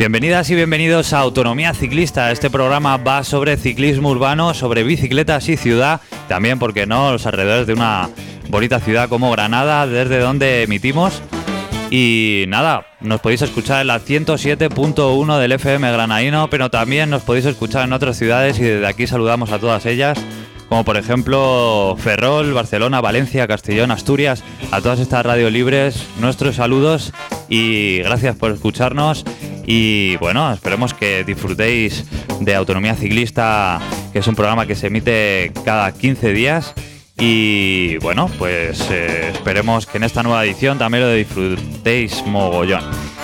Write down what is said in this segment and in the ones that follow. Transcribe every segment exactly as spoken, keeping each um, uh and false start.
Bienvenidas y bienvenidos a Autonomía Ciclista. Este programa va sobre ciclismo urbano, sobre bicicletas y ciudad, también, ¿por qué no?, los alrededores de una bonita ciudad como Granada, desde donde emitimos. Y nada, nos podéis escuchar en la ciento siete punto uno del F M granadino, pero también nos podéis escuchar en otras ciudades y desde aquí saludamos a todas ellas, como por ejemplo Ferrol, Barcelona, Valencia, Castellón, Asturias, a todas estas radios libres, nuestros saludos y gracias por escucharnos. Y bueno, esperemos que disfrutéis de Autonomía Ciclista, que es un programa que se emite cada quince días. Y bueno, pues eh, esperemos que en esta nueva edición también lo disfrutéis mogollón.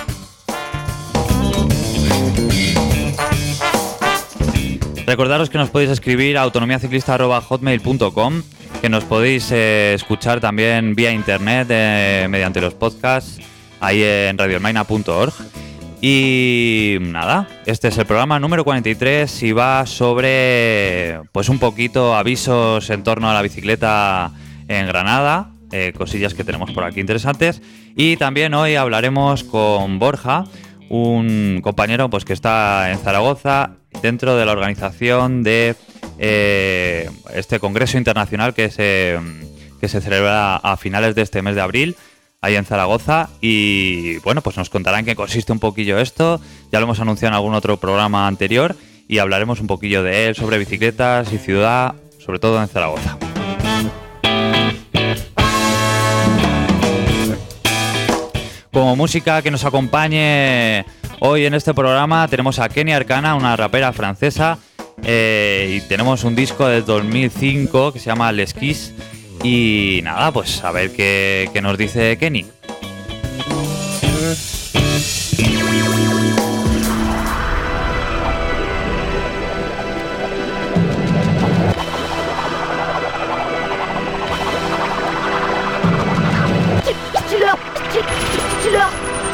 Recordaros que nos podéis escribir a autonomiaciclista arroba hotmail punto com, que nos podéis eh, escuchar también vía internet eh, mediante los podcasts ahí en radiomaina punto org. Y nada, este es el programa número cuarenta y tres y va sobre, pues un poquito avisos en torno a la bicicleta en Granada, eh, cosillas que tenemos por aquí interesantes. Y también hoy hablaremos con Borja, un compañero pues que está en Zaragoza dentro de la organización de eh, este congreso internacional que se, que se celebra a finales de este mes de abril, ahí en Zaragoza. Y bueno, pues nos contarán en qué consiste un poquillo esto. Ya lo hemos anunciado en algún otro programa anterior y hablaremos un poquillo de él, sobre bicicletas y ciudad, sobre todo en Zaragoza. Como música que nos acompañe hoy en este programa tenemos a Kenny Arcana, una rapera francesa, eh, y tenemos un disco del dos mil cinco que se llama Les Kiss. Y nada, pues a ver qué, qué nos dice Kenny. Dis-leur, dis-leur,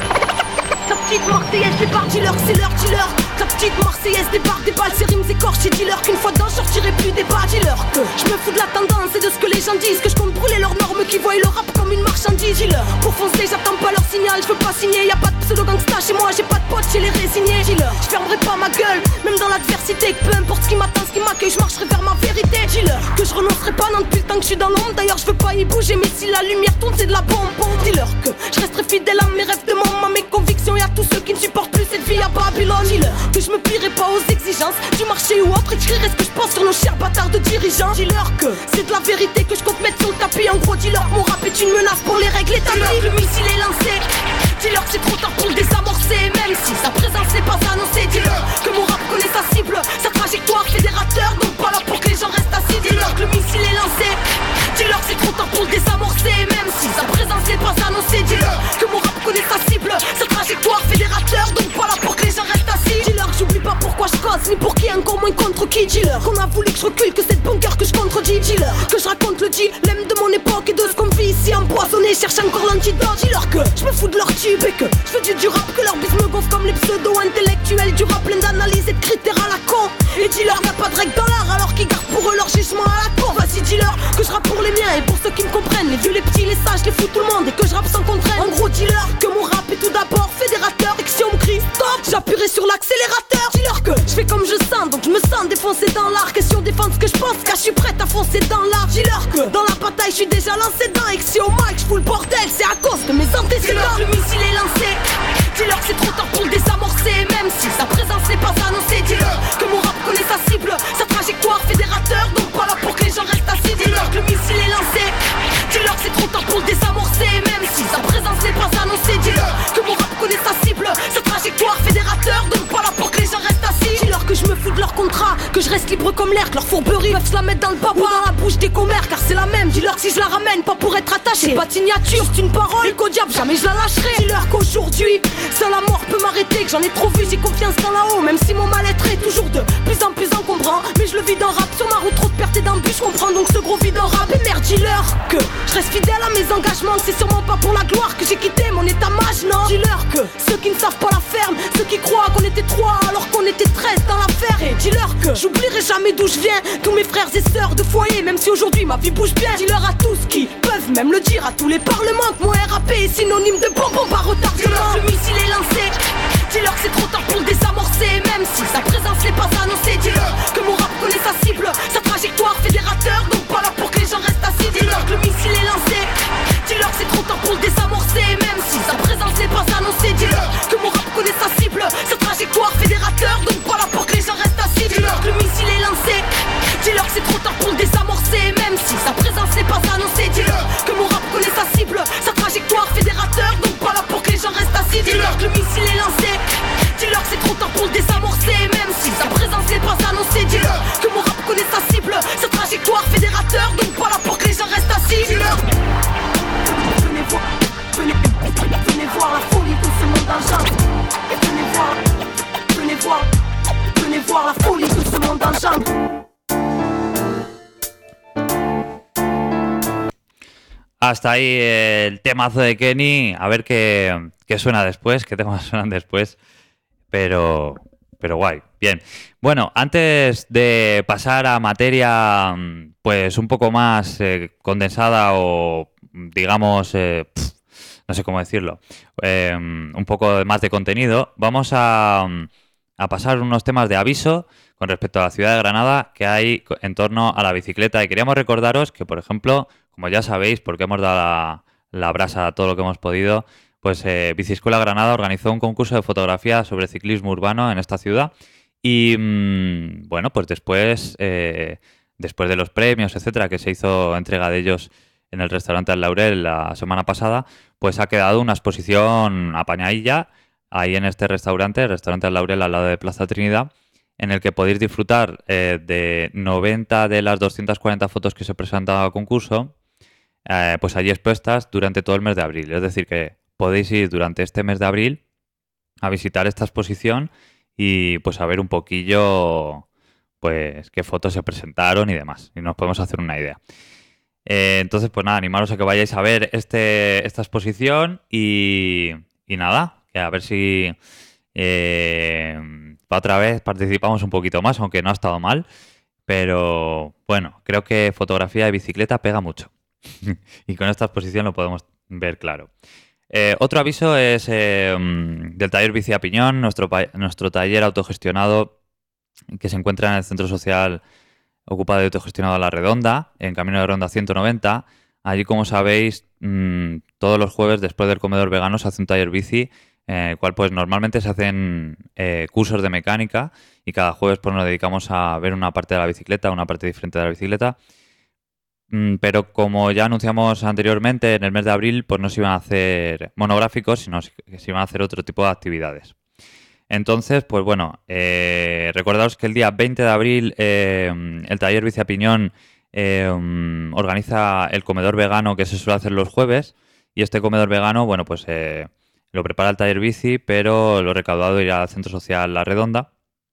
ta petite Marseillaise débarque, dis-leur que c'est leur dis-leur. Ta petite Marseillaise débarque, des balles, ses rimes écorchées, dis-leur qu'une fois dedans, je sortirai plus des bas, dis-leur que je me fous de la tendance et de ce que les gens disent, que je compte brûler leurs normes, qui voient le rap comme une marchandise, dis-leur. Pour foncer, j'attends pas leur signal, je veux pas signer, y'a pas de pseudo-gangsta chez moi, j'ai pas de potes chez les résignés, dis-leur. Je fermerai pas ma gueule, même dans l'adversité, que peu importe ce qui m'attend, ce qui m'accueille, je marcherai vers ma vérité, dis-leur. Que je renoncerai pas, non, depuis le temps que je suis dans l'ombre, d'ailleurs je veux pas y bouger, mais si la lumière tourne, c'est de la bombe, dis-leur que je resterai fidèle à mes rêves de maman, à mes convictions et à tous ceux qui ne supportent plus cette vie à Babylone, dis-leur. Que je me plierai pas aux exigences du marché ou autre, écrirai ce que je pense sur nos chers bâtards de dirigeants, dis-leur que c'est de la vérité que je compte mettre sur le tapis, en gros dis-leur que mon rap est une menace pour les règles établies. Le missile est lancé, dis-leur que c'est trop tard pour le désamorcer, même si sa présence n'est pas annoncée, dis-leur que mon rap connaît sa cible, sa trajectoire fédérateur, donc pas là pour que les gens restent assis, dis-leur que le missile est lancé, dis-leur que c'est trop tard pour le désamorcer, même si sa présence n'est pas annoncée, dis-leur que mon rap connaît sa cible, sa trajectoire fédérateur, donc pas là pour que les gens restent assis, dis-leur que j'oublie pas pourquoi je cause, ni pour qui, encore moins contre qui, dis-leur qu'on a voulu que je recule, que c'est de bon cœur que je contredis, dis-leur que je raconte le dilemme de mon époque et de ce qu'on vit ici empoisonné, cherche encore l'antidote, dis-leur que je me fous de leur tube et que je fais du, du rap, que leur bise me gonfle comme les pseudo-intellectuels du rap plein d'analyses et de critères à la con, et dis-leur y'a pas de règle dans l'art alors qu'ils gardent pour eux leur jugement à la con, vas-y dis-leur que je rappe pour les miens et pour ceux qui me comprennent, les vieux, les petits, les sages, les fous, tout le monde, et que je rappe sans contrainte, en gros dis-leur que mon rap est tout d'abord fédérateur et que si on me crie stop, j'appuierai sur l'accélérateur, dis-leur que je fais comme je sens, donc je me sens défoncé dans l'art, question défendre ce que je pense, car je suis prête à foncer dans l'art, dis-leur que dans la bataille je suis déjà lancé dedans et que si au mic je fous le bordel, c'est à cause de mes antécédents. Le missile est lancé, dis-leur que c'est trop tard pour le désamorcer, même si sa présence n'est pas annoncée, dis-leur que mon rap connaît sa cible, sa trajectoire fédérateur, donc pas là pour que les gens restent assis, dis-leur que le missile est lancé, dis-leur que c'est trop tard pour le désamorcer, même si sa présence n'est pas annoncée, dis-leur que mon rap connaît sa cible, sa trajectoire fédérateur, donc pas là pour que les gens restent assis, dis-leur que je me fous de leur contrat, que je reste libre comme l'air, que leur fourberie peuvent se la mettre dans le baba ou dans la bouche des commères, car c'est la même, dis-leur que si je la ramène, pas pour être attaché, pas de signature, c'est une parole, et qu'au diable jamais je la lâcherai, dis-leur qu'aujourd'hui, seule la mort peut m'arrêter, que j'en ai trop vu, j'ai confiance dans là-haut, même si mon mal-être est toujours de plus en plus encombrant, mais je le vis dans rap, sur ma route trop de pertes et d'embûches, je comprends donc ce gros vide en rap, et merde dis-leur que je reste fidèle à mes engagements, que c'est sûrement pas pour la gloire que j'ai quitté mon état mage, non, dis-leur que ceux qui ne savent pas la ferme, ceux qui croient qu'on était trois alors qu'on était treize dans l'affaire, et dis-leur que j'oublierai jamais d'où je viens, tous mes frères et sœurs de foyer, même si aujourd'hui ma vie bouge bien, dis-leur à tous qui peuvent même le dire, à tous les parlements que mon R A P est synonyme de bonbon par retardement, le missile est lancé, Dis-leur que c'est trop tard pour le désamorcer. Même si sa présence n'est pas annoncée. Dis-leur que mon rap connaît sa cible, sa trajectoire fédérateur. Donc pas là pour que les gens restent assis. Dis-leur que le missile est lancé. Dis-leur que c'est trop tard pour le désamorcer. Même si sa présence n'est pas annoncée. Dis-leur que mon rap connaît sa cible, sa trajectoire fédérateur. Donc pas là pour que les gens restent assis. Dis-leur que le missile est lancé. Dis-leur que c'est trop tard pour le désamorcer. Même si sa présence n'est pas annoncée. Dis-leur que mon rap connaît sa cible, sa trajectoire fédérateur. Donc pas là pour que les gens restent assis. Dis-leur que le missile est lancé. Dis-leur que c'est trop tard pour le désamorcer. Même si sa présence n'est pas annoncée. Dis-leur que mon rap connaît sa cible, sa trajectoire fédérateur. Donc pas là pour que les gens restent assis. Dis-leur. Venez voir, venez, venez voir la folie de ce monde en jungle. Venez voir, venez voir, venez voir la folie de ce monde en jungle. Hasta ahí el temazo de Kenny. A ver qué, qué suena después, qué temas suenan después. Pero, pero guay. Bien. Bueno, antes de pasar a materia pues un poco más eh, condensada o digamos, eh, pff, no sé cómo decirlo, eh, un poco más de contenido, vamos a, a pasar unos temas de aviso con respecto a la ciudad de Granada que hay en torno a la bicicleta. Y queríamos recordaros que, por ejemplo, como ya sabéis, porque hemos dado la, la brasa a todo lo que hemos podido, pues eh, Biciescuela Granada organizó un concurso de fotografía sobre ciclismo urbano en esta ciudad. Y mmm, bueno, pues después, eh, después de los premios, etcétera, que se hizo entrega de ellos en el restaurante Al Laurel la semana pasada, pues ha quedado una exposición apañadilla ahí en este restaurante, el restaurante Al Laurel al lado de Plaza Trinidad, en el que podéis disfrutar eh, de noventa de las doscientas cuarenta fotos que se presentaban al concurso, eh, pues allí expuestas durante todo el mes de abril. Es decir, que podéis ir durante este mes de abril a visitar esta exposición y pues a ver un poquillo pues qué fotos se presentaron y demás. Y nos podemos hacer una idea. Eh, entonces, pues nada, animaros a que vayáis a ver este, esta exposición y, y nada, que a ver si eh, otra vez participamos un poquito más, aunque no ha estado mal. Pero bueno, creo que fotografía de bicicleta pega mucho. Y con esta exposición lo podemos ver claro. Eh, otro aviso es eh, del taller Bici a Piñón, nuestro, nuestro taller autogestionado que se encuentra en el Centro Social Ocupado y Autogestionado a La Redonda, en Camino de Ronda ciento noventa. Allí, como sabéis, mmm, todos los jueves después del comedor vegano se hace un taller bici, eh, cual pues normalmente se hacen eh, cursos de mecánica y cada jueves pues nos dedicamos a ver una parte de la bicicleta, una parte diferente de la bicicleta. Mm, pero como ya anunciamos anteriormente, en el mes de abril pues no se iban a hacer monográficos, sino que se iban a hacer otro tipo de actividades. Entonces, pues bueno, eh, recordaos que el día veinte de abril eh, el taller Bici a Piñón eh, um, organiza el comedor vegano que se suele hacer los jueves, y este comedor vegano, bueno, pues eh, lo prepara el taller bici, pero lo recaudado irá al Centro Social La Redonda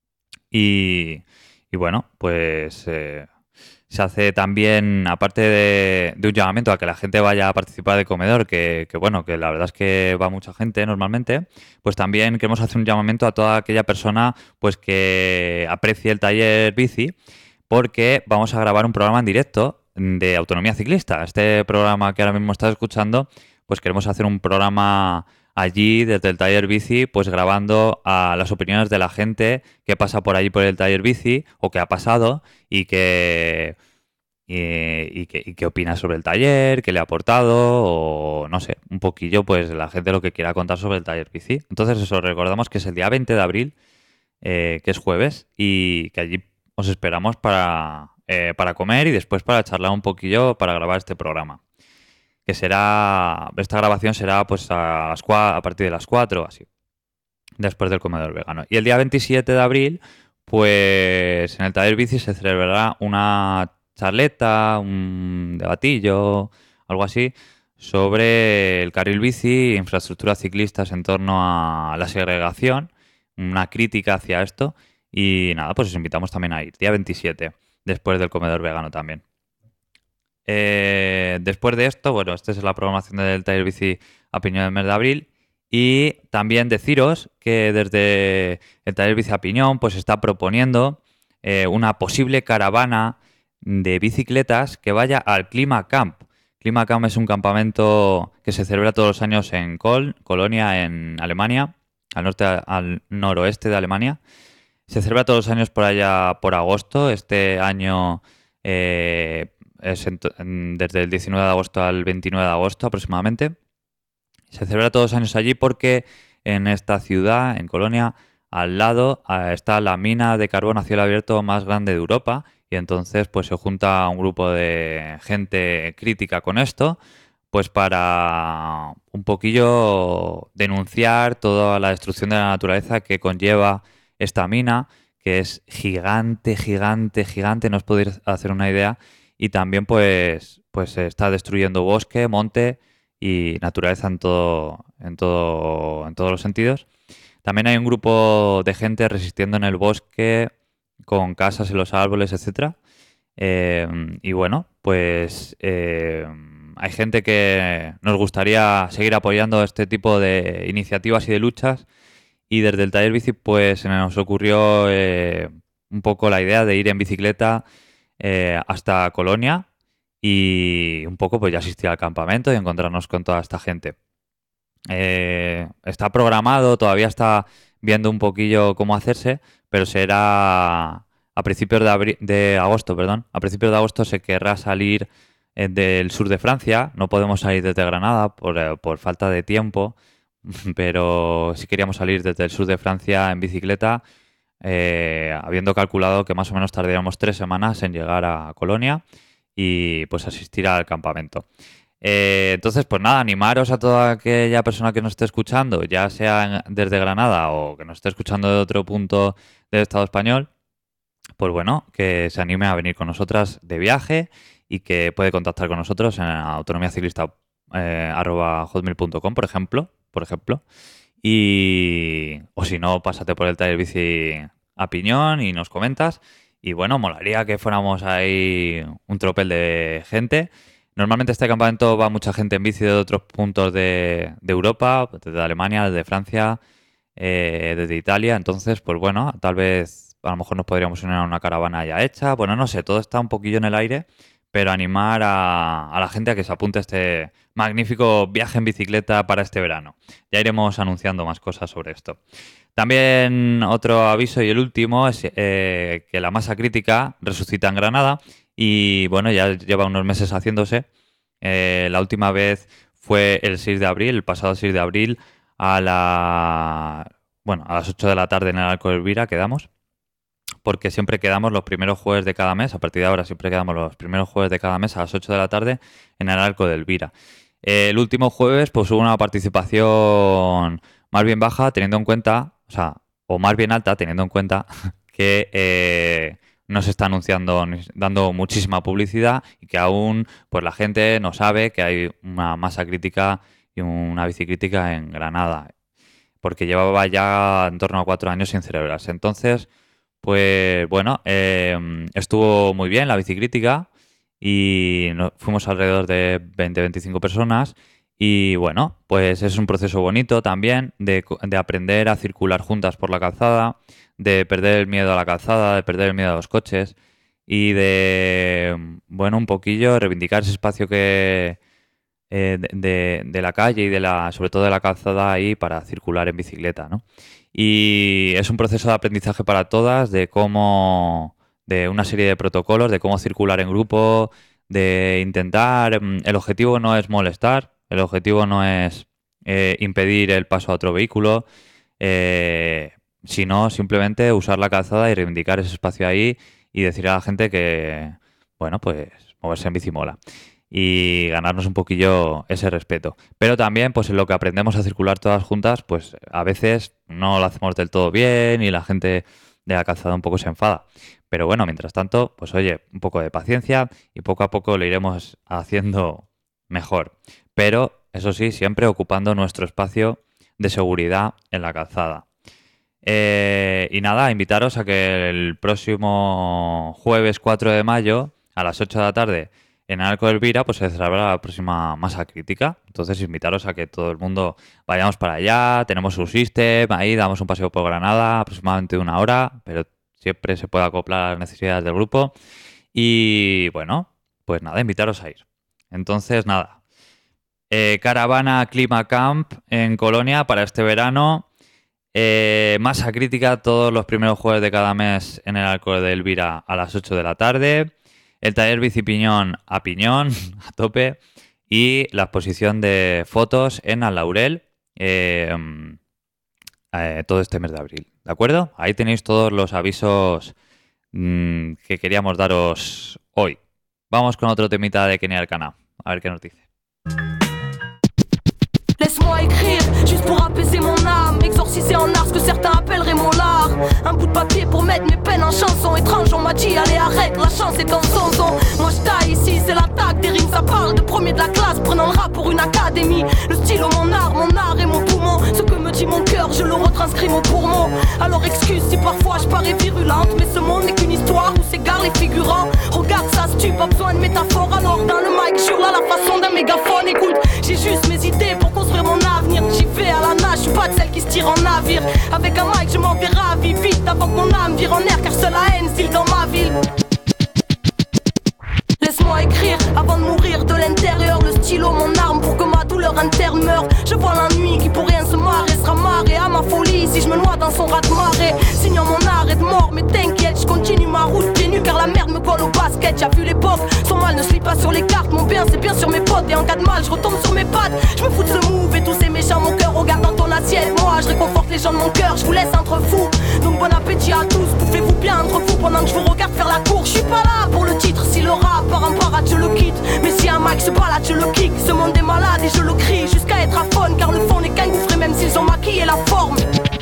y, y bueno, pues eh, se hace también, aparte de, de un llamamiento a que la gente vaya a participar del comedor, que, que bueno, que la verdad es que va mucha gente normalmente, pues también queremos hacer un llamamiento a toda aquella persona pues que aprecie el taller bici, porque vamos a grabar un programa en directo de autonomía ciclista. Este programa que ahora mismo estás escuchando, pues queremos hacer un programa allí desde el taller bici, pues grabando a las opiniones de la gente que pasa por allí por el taller bici o que ha pasado y que y, y que, y que opina sobre el taller, qué le ha aportado o no sé, un poquillo pues la gente lo que quiera contar sobre el taller bici. Entonces eso, recordamos que es el día veinte de abril, eh, que es jueves, y que allí os esperamos para, eh, para comer y después para charlar un poquillo para grabar este programa. Que será, esta grabación será pues a, las cua, a partir de las cuatro, así, después del comedor vegano. Y el día veintisiete de abril, pues en el taller bici se celebrará una charleta, un debatillo, algo así, sobre el carril bici e infraestructuras ciclistas en torno a la segregación, una crítica hacia esto. Y nada, pues os invitamos también a ir, día veintisiete, después del comedor vegano también. Eh, después de esto, bueno, esta es la programación del taller bici a Piñón del mes de abril. Y también deciros que desde el taller bici a Piñón pues está proponiendo eh, una posible caravana de bicicletas que vaya al Clima Camp. Clima Camp es un campamento que se celebra todos los años en Köln, Colonia, en Alemania, al norte, al noroeste de Alemania. Se celebra todos los años por allá por agosto. Este año eh, es en, en, desde el diecinueve de agosto al veintinueve de agosto aproximadamente. Se celebra todos los años allí porque en esta ciudad, en Colonia, al lado eh, está la mina de carbón a cielo abierto más grande de Europa, y entonces pues se junta un grupo de gente crítica con esto, pues para un poquillo denunciar toda la destrucción de la naturaleza que conlleva esta mina, que es gigante, gigante, gigante, no os podéis hacer una idea, y también pues, pues se está destruyendo bosque, monte y naturaleza en todo, en todo, en todos los sentidos. También hay un grupo de gente resistiendo en el bosque con casas en los árboles, etcétera. Eh, y bueno, pues eh, hay gente que nos gustaría seguir apoyando este tipo de iniciativas y de luchas. Y desde el taller bici, pues se nos ocurrió eh, un poco la idea de ir en bicicleta eh, hasta Colonia y un poco pues ya asistir al campamento y encontrarnos con toda esta gente. Eh, está programado, todavía está viendo un poquillo cómo hacerse, pero será a principios de, abri- de agosto, perdón. A principios de agosto se querrá salir eh, del sur de Francia. No podemos salir desde Granada por, eh, por falta de tiempo, pero sí queríamos salir desde el sur de Francia en bicicleta, eh, habiendo calculado que más o menos tardaríamos tres semanas en llegar a Colonia y pues asistir al campamento. Eh, entonces, pues nada, animaros a toda aquella persona que nos esté escuchando, ya sea en- desde Granada o que nos esté escuchando de otro punto del Estado español, pues bueno, que se anime a venir con nosotras de viaje y que puede contactar con nosotros en autonomiaciclista eh, arroba hotmail punto com, por ejemplo, por ejemplo. Y o si no, pásate por el taller bici a Piñón y nos comentas. Y bueno, molaría que fuéramos ahí un tropel de gente. Normalmente este campamento va mucha gente en bici de otros puntos de, de Europa, desde Alemania, desde Francia, eh, desde Italia. Entonces, pues bueno, tal vez a lo mejor nos podríamos unir a una caravana ya hecha. Bueno, no sé, todo está un poquillo en el aire, pero animar a, a la gente a que se apunte a este magnífico viaje en bicicleta para este verano. Ya iremos anunciando más cosas sobre esto. También otro aviso y el último es eh, que la masa crítica resucita en Granada y bueno, ya lleva unos meses haciéndose. Eh, la última vez fue el seis de abril, el pasado seis de abril a la bueno, a las ocho de la tarde en el Arco de Elvira quedamos, porque siempre quedamos los primeros jueves de cada mes, a partir de ahora siempre quedamos los primeros jueves de cada mes a las ocho de la tarde en el Arco de Elvira. Eh, el último jueves pues hubo una participación más bien baja, teniendo en cuenta, o sea, o más bien alta, teniendo en cuenta que eh, no se está anunciando, ni dando muchísima publicidad y que aún pues la gente no sabe que hay una masa crítica y una bicicrítica en Granada, porque llevaba ya en torno a cuatro años sin celebrarse. Entonces, pues bueno, eh, estuvo muy bien la bicicrítica y no- fuimos alrededor de veinte veinticinco personas y bueno, pues es un proceso bonito también de, co- de aprender a circular juntas por la calzada, de perder el miedo a la calzada, de perder el miedo a los coches y de, bueno, un poquillo reivindicar ese espacio que eh, de, de- de la calle y de la, sobre todo de la calzada ahí para circular en bicicleta, ¿no? Y es un proceso de aprendizaje para todas, de cómo, de una serie de protocolos, de cómo circular en grupo, de intentar, mm, el objetivo no es molestar, el objetivo no es eh, impedir el paso a otro vehículo, eh, sino simplemente usar la calzada y reivindicar ese espacio ahí y decir a la gente que, bueno, pues moverse en bici mola y ganarnos un poquillo ese respeto. Pero también, pues en lo que aprendemos a circular todas juntas, pues a veces no lo hacemos del todo bien y la gente de la calzada un poco se enfada. Pero bueno, mientras tanto, pues oye, un poco de paciencia y poco a poco lo iremos haciendo mejor. Pero, eso sí, siempre ocupando nuestro espacio de seguridad en la calzada. Eh, y nada, invitaros a que el próximo jueves cuatro de mayo a las ocho de la tarde en el Arco de Elvira pues se celebrará la próxima masa crítica. Entonces invitaros a que todo el mundo vayamos para allá, tenemos un system, ahí damos un paseo por Granada, aproximadamente una hora, pero siempre se puede acoplar a las necesidades del grupo. Y bueno, pues nada, invitaros a ir. Entonces nada, eh, caravana Clima Camp en Colonia para este verano. Eh, Masa Crítica todos los primeros jueves de cada mes en el Arco de Elvira a las ocho de la tarde. El taller Bicipiñón a Piñón, a tope. Y la exposición de fotos en Al Laurel eh, eh, todo este mes de abril. ¿De acuerdo? Ahí tenéis todos los avisos mmm, que queríamos daros hoy. Vamos con otro temita de Kenny Arcana. A ver qué nos dice. Laisse-moi écrire, juste pour apaiser mon âme, exorciser en art ce que certains appelleraient mon lard. Un bout de papier pour mettre mes peines en chanson. Étrange, on m'a dit, allez arrête, la chance est en son son. Moi je taille ici, c'est l'attaque des rimes, ça parle de premier de la classe, prenant le rap pour une académie. Le stylo, mon art, mon art et mon poumon. Ce que me dit mon cœur, je le retranscris mon poumon. Alors excuse si parfois je parais virulente, mais ce monde n'est qu'une histoire où s'égarent les figurants. Regarde ça, si tu pas besoin de métaphore, alors dans le mic, je là la façon d'un mégaphone. Écoute, j'ai juste mes idées pour construire mon avenir. J'y vais à la nage, je suis pas de celle qui se tire en navire. Avec un mic je m'en vais ravi vite avant que mon âme vire en air, car seule la haine style dans ma ville. Laisse-moi écrire avant de mourir de l'intérieur. Le stylo, mon arme pour que ma douleur interne meure. Je vois la nuit qui pour rien se marrer, sera marrée à ma folie si je me noie dans son raz de marée. Signant mon arrêt de mort, mais t'inquiète, je continue ma route pieds nus car la merde me colle au basket. Y'a vu l'époque, son mal ne se lit pas sur les cartes. Mon bien c'est bien sur mes potes et en cas de mal je retombe sur mes pattes. Je me fous de ce move et tous ces méchants, mon cœur regarde dans ton assiette. Moi je réconforte les gens de mon cœur, je vous laisse entre fous. Donc bon appétit à tous, bouffez-vous bien entre vous pendant que je vous regarde faire la cour. Je suis pas là pour le titre, si le rap part en parade je le quitte. Mais si un mic se balade je le kick. Ce monde est malade et je le crie jusqu'à être aphone, car le fond n'est qu'un gouffre même s'ils ont maquillé la forme.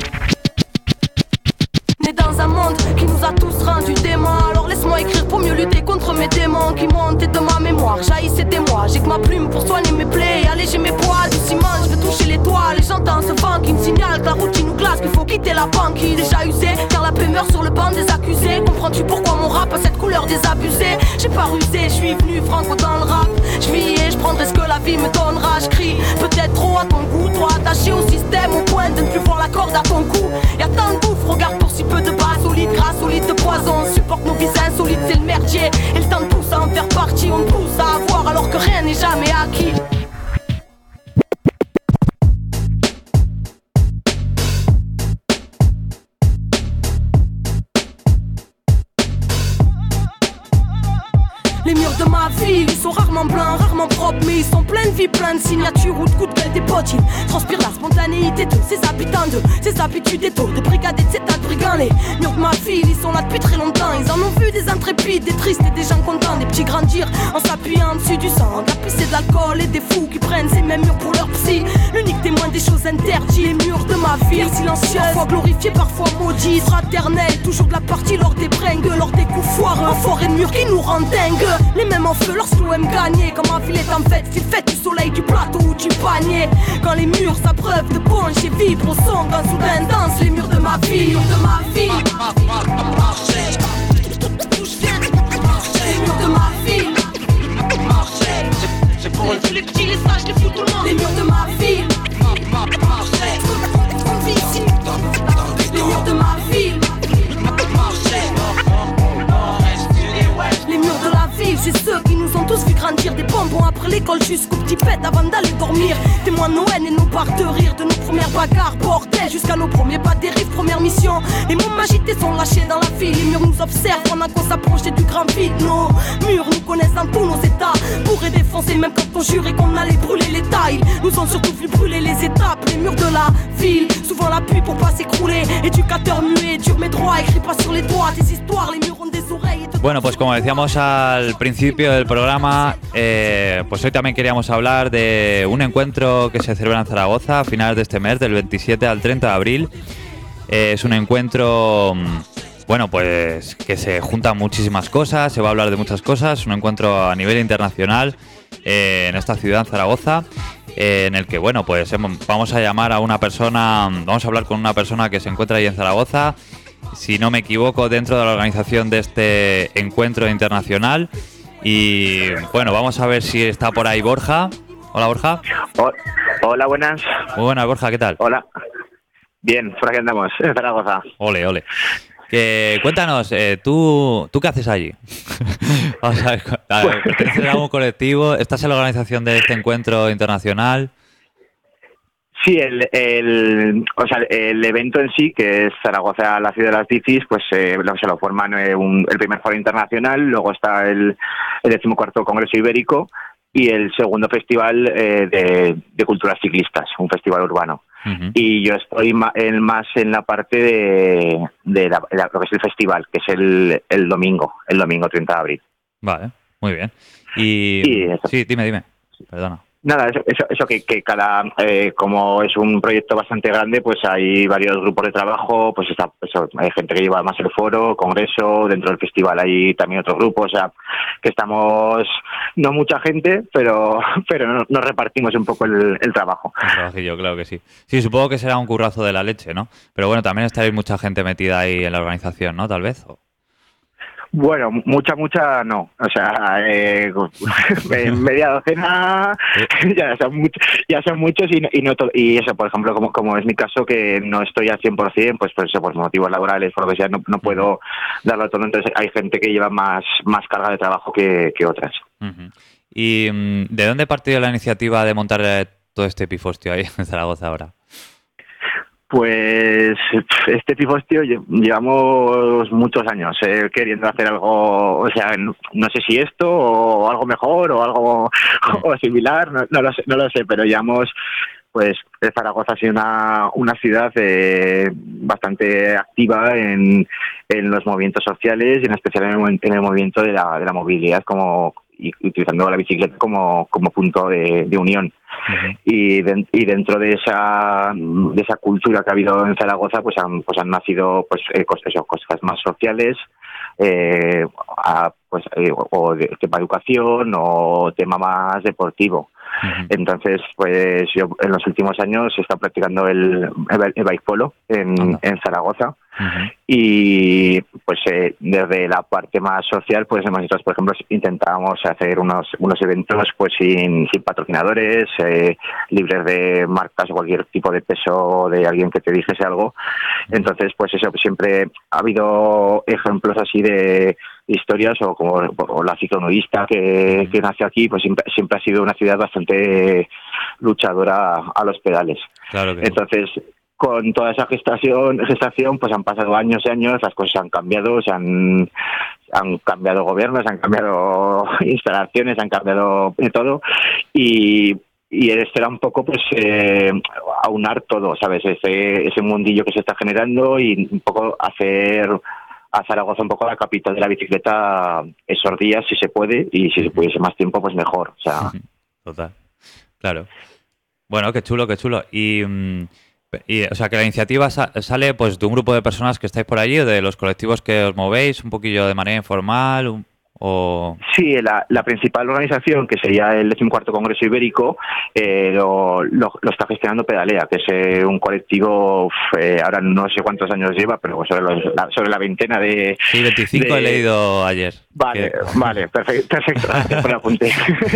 Né dans un monde qui nous a tous rendus démons, alors laisse-moi écrire pour mieux lutter contre mes démons qui montent et de ma mémoire jaillissent des mois. J'ai que ma plume pour soigner mes plaies et alléger mes poids. Du ciment, je veux toucher les toiles et j'entends ce vent qui me signale que la routine nous glace, qu'il faut quitter la banquise. Déjà usé, car la paix meurt sur le banc des accusés. Comprends-tu pourquoi mon rap a cette couleur désabusée? J'ai pas rusé, je suis venu franco dans le rap. Je vis et je prendrai ce que la vie me donnera. Je crie, peut-être trop à ton goût, toi attaché au système au point de ne plus voir la corde à ton cou. Y'a tant de gouffres, regarde pour si peu de bas solide, grâce au litre de poison. On supporte nos vies insolites, c'est le merdier. Et le temps de pousse à en faire partie, on pousse à avoir alors que rien n'est jamais acquis. Les murs de ma ville, ils sont rarement blancs, rarement propres, mais ils sont pleins de vie, plein de signatures ou de coups de gueule des potes. Ils transpirent la spontanéité de ces habitants, de ces habitudes et taux, de brigades et de ces tas de brigands. Les murs de ma ville, ils sont là depuis très longtemps. Ils en ont vu des intrépides, des tristes et des gens contents, des petits grandir en s'appuyant dessus du sang. De la pisse et de l'alcool et des fous qui prennent ces mêmes murs pour leur psy. L'unique témoin des choses interdites, les murs de ma ville, silencieux, parfois glorifiés, parfois maudits, fraternels, toujours de la partie lors des bringues, lors des coups foireux, en forêt de murs qui nous rendent dingues. Les mêmes en feu lorsque l'O M gagnait. Comme ma ville est en fête, fil fait du soleil, du plateau ou du panier. Quand les murs s'abreuvent de punch et vibrent au son, quand soudain dansent les murs de ma ville. Les murs de ma ville. D'où je viens, les murs de ma ville. C'est pour les petits, les sages, les fous, tout le monde. Les murs de ma ville. On vit ici. Les murs de ma ville. Les murs de la ville, c'est ceux qui nous ont tous vu grandir. Des bonbons après l'école jusqu'au petit pet avant d'aller dormir. Témoins de nos haines et nos barres de rire, de nos premières bagarres, bordel, jusqu'à nos premiers pas dérives, première mission. Les mots agités sont lâchés dans la ville. Les murs nous observent pendant qu'on s'approchait du grand vide. Nos murs nous connaissent dans tous nos états, pour et défoncer même quand on jurait qu'on allait brûler les tailles. Nous ont surtout vu brûler les étapes, les murs de la ville. Souvent l'appui pour pas s'écrouler. Éducateur muet, dur mais droit, écrit pas sur les doigts. Des histoires, les murs ont des oreilles. Bueno, pues como decíamos al principio del programa, eh, pues hoy también queríamos hablar de un encuentro que se celebra en Zaragoza a finales de este mes, del veintisiete al treinta de abril. Eh, es un encuentro, bueno, pues que se juntan muchísimas cosas, se va a hablar de muchas cosas, es un encuentro a nivel internacional eh, en esta ciudad, en Zaragoza, eh, en el que, bueno, pues hemos, vamos a llamar a una persona, vamos a hablar con una persona que se encuentra ahí en Zaragoza, si no me equivoco, dentro de la organización de este encuentro internacional. Y bueno, vamos a ver si está por ahí Borja. Hola, Borja. Hola, buenas. Muy buenas, Borja, ¿qué tal? Hola. Bien, por aquí andamos, en Zaragoza. Ole, ole. Que, cuéntanos, eh, ¿tú, ¿tú qué haces allí? O sea, a ver, ¿perteneces a algún colectivo? ¿Estás en la organización de este encuentro internacional? Sí, el, el, o sea, el evento en sí, que es Zaragoza, la ciudad de las bicis, pues eh, lo- se lo forman eh, un- el primer foro internacional, luego está el, el decimocuarto Congreso Ibérico y el segundo festival eh, de, de culturas ciclistas, un festival urbano. Ujú. Y yo estoy ma- en, más en la parte de, de la- la- lo que es el festival, que es el, el domingo, el domingo treinta de abril. Vale, muy bien. Y Y eso. sí, dime, dime. Perdona. Nada, eso, eso, eso que, que cada, eh, como es un proyecto bastante grande, pues hay varios grupos de trabajo, pues está, eso, hay gente que lleva más el foro, congreso, dentro del festival hay también otros grupos, o sea, que estamos, no mucha gente, pero pero no- nos repartimos un poco el, el trabajo. Un trabajillo, claro que sí. Sí, supongo que será un currazo de la leche, ¿no? Pero bueno, también estaréis mucha gente metida ahí en la organización, ¿no? Tal vez. O- Bueno, mucha, mucha no. O sea, eh, en media docena ya son, much- ya son muchos y, no- y, no to- y eso, por ejemplo, como, como es mi caso, que no estoy al cien por ciento, pues por eso, por motivos laborales, por lo que sea, no, no puedo darlo todo. Entonces hay gente que lleva más, más carga de trabajo que, que otras. Ujú. ¿Y mm, de dónde partió la iniciativa de montar eh, todo este pifostio ahí en Zaragoza ahora? Pues este pifostio lle- llevamos muchos años eh, queriendo hacer algo, o sea, no, no sé si esto o algo mejor o algo o similar, no, no lo sé, no lo sé, pero llevamos, pues Zaragoza ha sido una, una ciudad eh, bastante activa en, en los movimientos sociales y en especial en el, movi- en el movimiento de la, de la movilidad como y utilizando la bicicleta como, como punto de, de unión. Ujú. Y, de- y dentro de esa de esa cultura que ha habido en Zaragoza pues han pues han nacido pues eh, cos- eso, cosas más sociales eh, a, pues eh, o de tema educación o tema más deportivo. Ujú. Entonces pues yo en los últimos años he estado practicando el, el, el bike polo en, Anda. en Zaragoza Ujú. y pues eh, desde la parte más social pues nosotros por ejemplo intentábamos hacer unos unos eventos pues sin, sin patrocinadores eh, libres de marcas o cualquier tipo de peso de alguien que te dijese algo. Entonces pues eso, siempre ha habido ejemplos así de historias o como o la ciclonudista que, que nació aquí pues siempre, siempre ha sido una ciudad bastante luchadora a los pedales. Claro que sí. Entonces, con toda esa gestación, gestación, pues han pasado años y años, las cosas han cambiado, se han, han cambiado gobiernos, han cambiado instalaciones, han cambiado de todo, y, y este era un poco, pues, eh, aunar todo, ¿sabes? Ese, ese mundillo que se está generando y un poco hacer a Zaragoza un poco la capital de la bicicleta esos días, si se puede, y si se pudiese más tiempo, pues mejor, o sea... Total. Claro. Bueno, qué chulo, qué chulo. Y, mm, y, o sea, que la iniciativa sa- sale pues de un grupo de personas que estáis por allí o de los colectivos que os movéis un poquillo de manera informal un- o... Sí, la, la principal organización, que sería el decimocuarto Congreso Ibérico, eh, lo, lo, lo está gestionando Pedalea, que es eh, un colectivo, uf, eh, ahora no sé cuántos años lleva, pero sobre, los- la, sobre la veintena de... Sí, veinticinco de- he leído ayer. Vale, Que- vale, perfecto, perfecto, gracias por el apunte.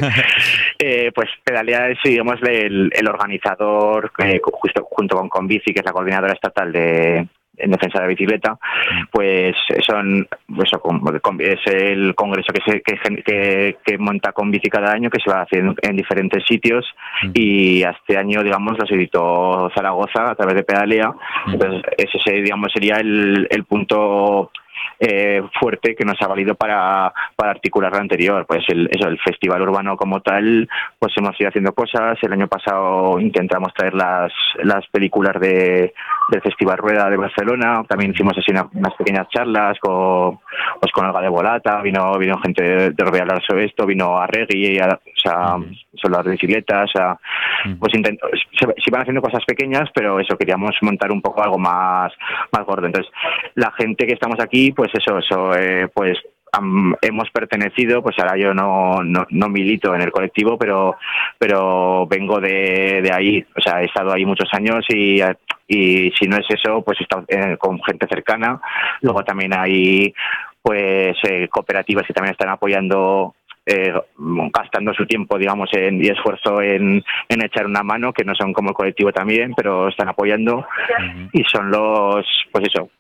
eh, pues Pedalea es, digamos, el, el organizador, eh, justo junto con Conbici, que es la coordinadora estatal de en defensa de la bicicleta, pues son eso, como de con- es el congreso que se que, gen- que, que monta Conbici cada año, que se va haciendo en diferentes sitios, y este año, digamos, los editó Zaragoza a través de Pedalea. Entonces ese se- digamos sería el, el punto eh, fuerte que nos ha valido para, para articular lo anterior. Pues el, eso, el festival urbano como tal, pues hemos ido haciendo cosas. El año pasado intentamos traer las, las películas de, del Festival Rueda de Barcelona. También hicimos así una- unas pequeñas charlas con, pues con Olga de Volata, vino, vino gente de, de Rubí a hablar sobre esto, vino Arregui, a, o sea, Ujú. sobre las bicicletas, o sea, Ujú. pues intent- se, se iban haciendo cosas pequeñas, pero eso, queríamos montar un poco algo más, más gordo. Entonces, la gente que estamos aquí, pues eso, eso, eh, pues am- hemos pertenecido, pues ahora yo no, no, no milito en el colectivo, pero pero vengo de, de ahí, o sea, he estado ahí muchos años y, y si no es eso, pues he estado eh, con gente cercana. Luego también hay pues eh, cooperativas que también están apoyando, eh, gastando su tiempo, digamos, en, y esfuerzo en, en echar una mano, que no son como el colectivo también, pero están apoyando. Ujú. Y son los, pues eso,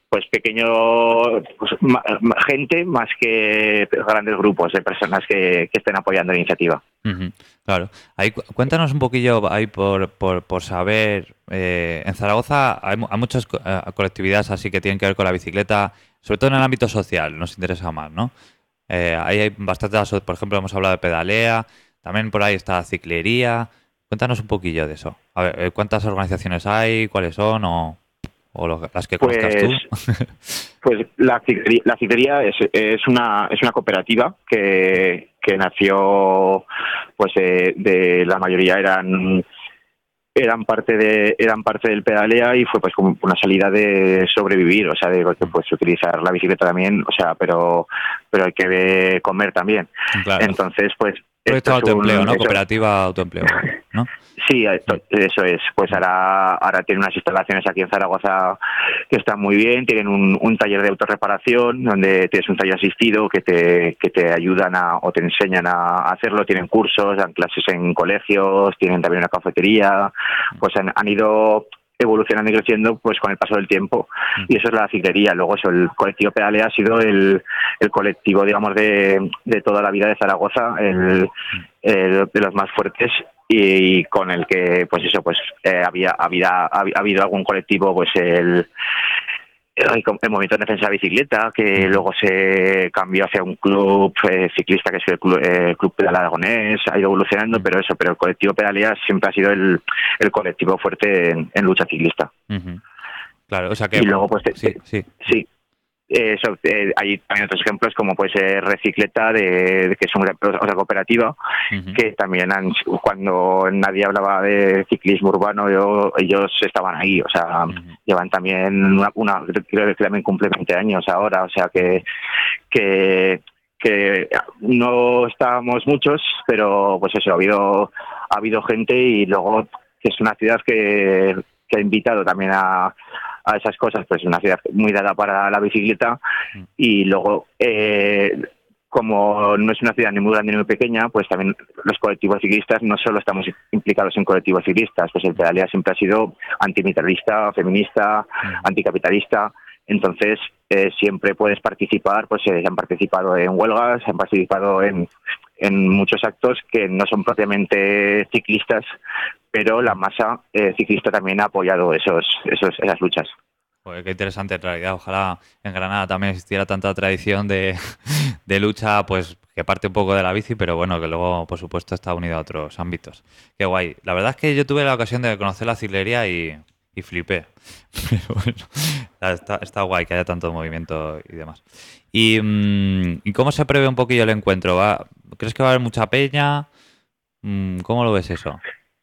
pues pequeño pues, ma, ma, gente más que grandes grupos de personas que, que estén apoyando la iniciativa. Uh-huh. Claro. Ahí, cuéntanos un poquillo ahí por, por, por saber. Eh, en Zaragoza hay, hay muchas eh, colectividades así que tienen que ver con la bicicleta, sobre todo en el ámbito social, nos interesa más, ¿no? Eh, ahí hay bastantes, por ejemplo, hemos hablado de pedalea, también por ahí está ciclería. Cuéntanos un poquillo de eso. A ver, ¿cuántas organizaciones hay? ¿Cuáles son? O... o lo, las que pues, conozcas tú. Pues la ciclería, la ciclería es, es una es una cooperativa que, que nació, pues eh, de la mayoría eran eran parte de eran parte del pedalea y fue pues como una salida de sobrevivir, o sea, de que pues utilizar la bicicleta también, o sea, pero pero hay que comer también. Claro. Entonces, pues proyecto autoempleo, un, ¿no? Eso. Cooperativa autoempleo, ¿no? Sí, eso es. Pues ahora ahora tienen unas instalaciones aquí en Zaragoza que están muy bien. Tienen un, un taller de autorreparación donde tienes un taller asistido que te que te ayudan a o te enseñan a hacerlo. Tienen cursos, dan clases en colegios, tienen también una cafetería. Pues han, han ido evolucionando y creciendo pues con el paso del tiempo, y eso es la ciclería. Luego eso, el colectivo Pedalea ha sido el, el colectivo, digamos, de, de toda la vida de Zaragoza, el, el de los más fuertes, y con el que pues eso pues eh, había, había ha habido algún colectivo, pues el el movimiento de defensa de la bicicleta, que luego se cambió hacia un club eh, ciclista que es el club, eh, club Pedal Aragonés, ha ido evolucionando, pero eso, pero el colectivo Pedalea siempre ha sido el, el colectivo fuerte en, en lucha ciclista. Uh-huh. Claro, o sea que... Y luego pues... Te, sí, sí. sí. Eh, eso, eh, hay también otros ejemplos como puede ser Recicleta, de, de que es una, otra cooperativa, uh-huh. que también han, cuando nadie hablaba de ciclismo urbano, yo, ellos estaban ahí, o sea, uh-huh. llevan también una, una creo que también cumple veinte años ahora, o sea que que que no estábamos muchos, pero pues eso, ha habido ha habido gente, y luego que es una ciudad que, que ha invitado también a a esas cosas, pues una ciudad muy dada para la bicicleta, y luego eh, como no es una ciudad ni muy grande ni muy pequeña, pues también los colectivos ciclistas no solo estamos implicados en colectivos ciclistas, pues el Pedalea siempre ha sido antimilitarista, feminista, anticapitalista. Entonces eh, siempre puedes participar, pues eh, han participado en huelgas, han participado en, en muchos actos que no son propiamente ciclistas, pero la masa eh, ciclista también ha apoyado esos, esos, esas luchas. Pues qué interesante en realidad. Ojalá en Granada también existiera tanta tradición de, de lucha, pues que parte un poco de la bici, pero bueno, que luego, por supuesto, está unido a otros ámbitos. Qué guay. La verdad es que yo tuve la ocasión de conocer la ciclería y, y flipé. Pero bueno, está, está guay que haya tanto movimiento y demás. ¿Y, ¿Y cómo se prevé un poquillo el encuentro? ¿Va, ¿Crees que va a haber mucha peña? ¿Cómo lo ves eso?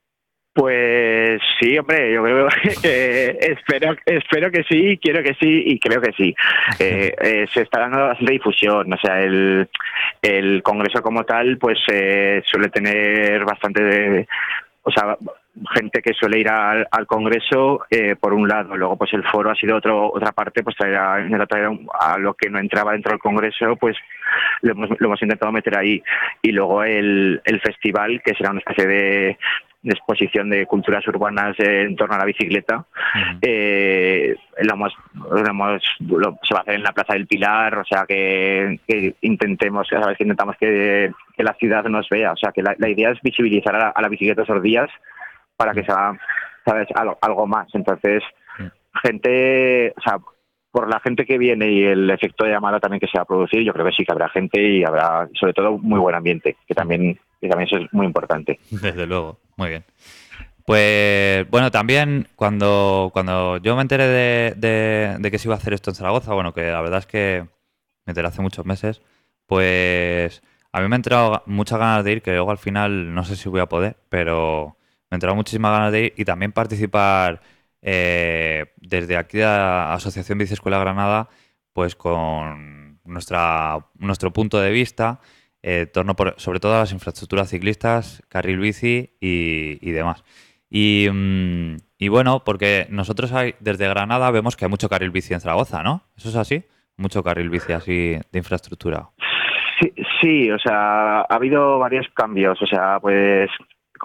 Pues sí, hombre, yo creo que espero, espero que sí, quiero que sí y creo que sí. Eh, eh, se está dando bastante difusión, o sea, el, el congreso como tal, pues eh, suele tener bastante de, o sea, gente que suele ir al, al congreso eh, por un lado, luego pues el foro ha sido otro otra parte, pues traer a, traer a lo que no entraba dentro del congreso, pues lo hemos, lo hemos intentado meter ahí, y luego el, el festival, que será una especie de de exposición de culturas urbanas en torno a la bicicleta. Uh-huh. eh, lo hemos, lo hemos, lo, se va a hacer en la Plaza del Pilar, o sea que, que intentemos, ¿sabes? que intentamos que, que la ciudad nos vea, o sea que la, la idea es visibilizar a la, a la bicicleta esos días para que sea, ¿sabes? algo, algo más. Entonces, uh-huh. gente, o sea, por la gente que viene y el efecto de llamada también que se va a producir, yo creo que sí que habrá gente y habrá, sobre todo, muy buen ambiente, que también, que también eso es muy importante. Desde luego, muy bien. Pues, bueno, también cuando, cuando yo me enteré de, de, de que se iba a hacer esto en Zaragoza, bueno, que la verdad es que me enteré hace muchos meses, pues a mí me han entrado muchas ganas de ir, que luego al final no sé si voy a poder, pero me han entrado muchísimas ganas de ir y también participar... Eh, desde aquí a Asociación Bici Escuela Granada, pues con nuestra nuestro punto de vista, eh, torno por, sobre todo a las infraestructuras ciclistas, carril bici y, y demás. Y, mm, y bueno, porque nosotros hay, desde Granada vemos que hay mucho carril bici en Zaragoza, ¿no? ¿Eso es así? Mucho carril bici así de infraestructura. Sí, sí, o sea, ha habido varios cambios, o sea, pues...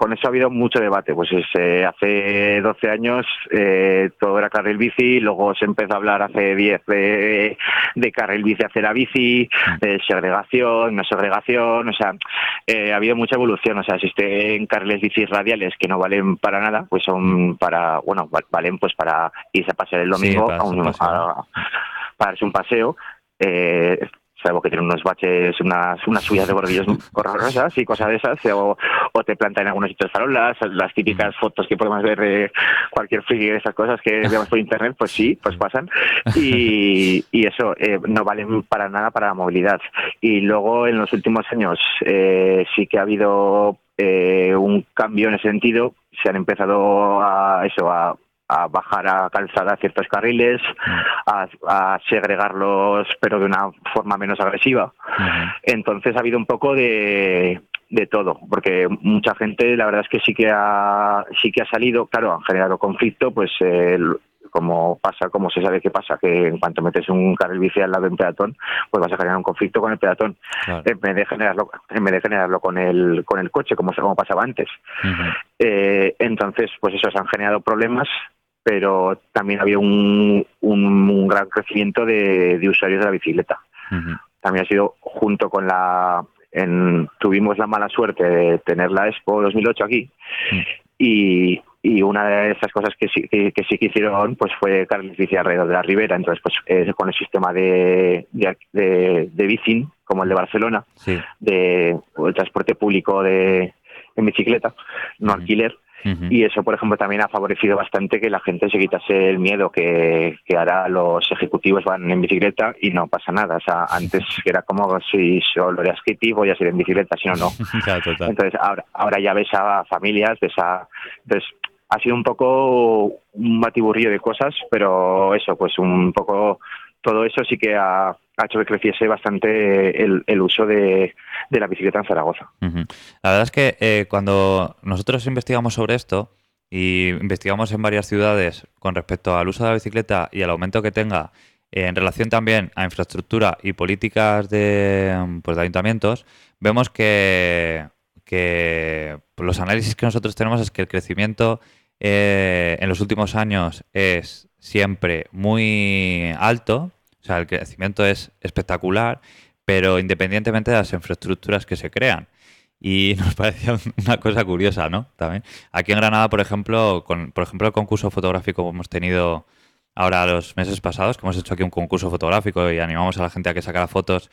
con eso ha habido mucho debate. Pues es, eh, hace doce años eh, todo era carril bici, luego se empezó a hablar hace diez de, de carril bici hacia la bici, de segregación, no segregación, o sea, eh, ha habido mucha evolución. O sea, existen carriles bicis radiales que no valen para nada, pues son para, bueno, valen pues para irse a pasear el domingo, sí, a un, a, a, para darse un paseo. Eh, Salvo que tienen unos baches, unas unas subidas de bordillos horrorosas y cosas de esas, o, o te plantan en algunos sitios farolas, las típicas fotos que podemos ver de cualquier friki de esas cosas que vemos por internet, pues sí, pues pasan. Y, y eso, eh, no valen para nada para la movilidad. Y luego, en los últimos años, eh, sí que ha habido eh, un cambio en ese sentido. Se han empezado a eso, a a bajar a calzada ciertos carriles, a, a segregarlos, pero de una forma menos agresiva. Uh-huh. Entonces ha habido un poco de, de todo, porque mucha gente, la verdad es que sí que ha, sí que ha salido, claro, han generado conflicto, pues eh, como pasa, como se sabe que pasa, que en cuanto metes un carril bici al lado de un peatón, pues vas a generar un conflicto con el peatón, claro. en vez de generarlo, en vez de generarlo con el, con el coche, como, como pasaba antes. Uh-huh. Eh, entonces, pues eso, se han generado problemas, pero también había un, un, un gran crecimiento de, de usuarios de la bicicleta. Uh-huh. También ha sido junto con la... En, tuvimos la mala suerte de tener la Expo dos mil ocho aquí, uh-huh. y, y una de esas cosas que sí que, que sí que hicieron pues fue carriles bici alrededor de la Ribera. Entonces, pues eh, con el sistema de, de, de, de bicing, como el de Barcelona, sí. de el transporte público de en bicicleta, no uh-huh. alquiler. Uh-huh. Y eso, por ejemplo, también ha favorecido bastante que la gente se quitase el miedo que, que ahora los ejecutivos van en bicicleta y no pasa nada. O sea, antes era como si solo eras hippie voy a ir en bicicleta, si no, no. Claro, total. Entonces, ahora, ahora ya ves a familias, ves a... Entonces, ha sido un poco un batiburrillo de cosas, pero eso, pues un poco... Todo eso sí que ha, ha hecho que creciese bastante el, el uso de, de la bicicleta en Zaragoza. Uh-huh. La verdad es que eh, cuando nosotros investigamos sobre esto y investigamos en varias ciudades con respecto al uso de la bicicleta y al aumento que tenga eh, en relación también a infraestructura y políticas de, pues, de ayuntamientos, vemos que, que los análisis que nosotros tenemos es que el crecimiento eh, en los últimos años es siempre muy alto, o sea, el crecimiento es espectacular, pero independientemente de las infraestructuras que se crean. Y nos parecía una cosa curiosa, ¿no? También. Aquí en Granada, por ejemplo, con por ejemplo el concurso fotográfico que hemos tenido ahora los meses pasados, que hemos hecho aquí un concurso fotográfico y animamos a la gente a que sacara fotos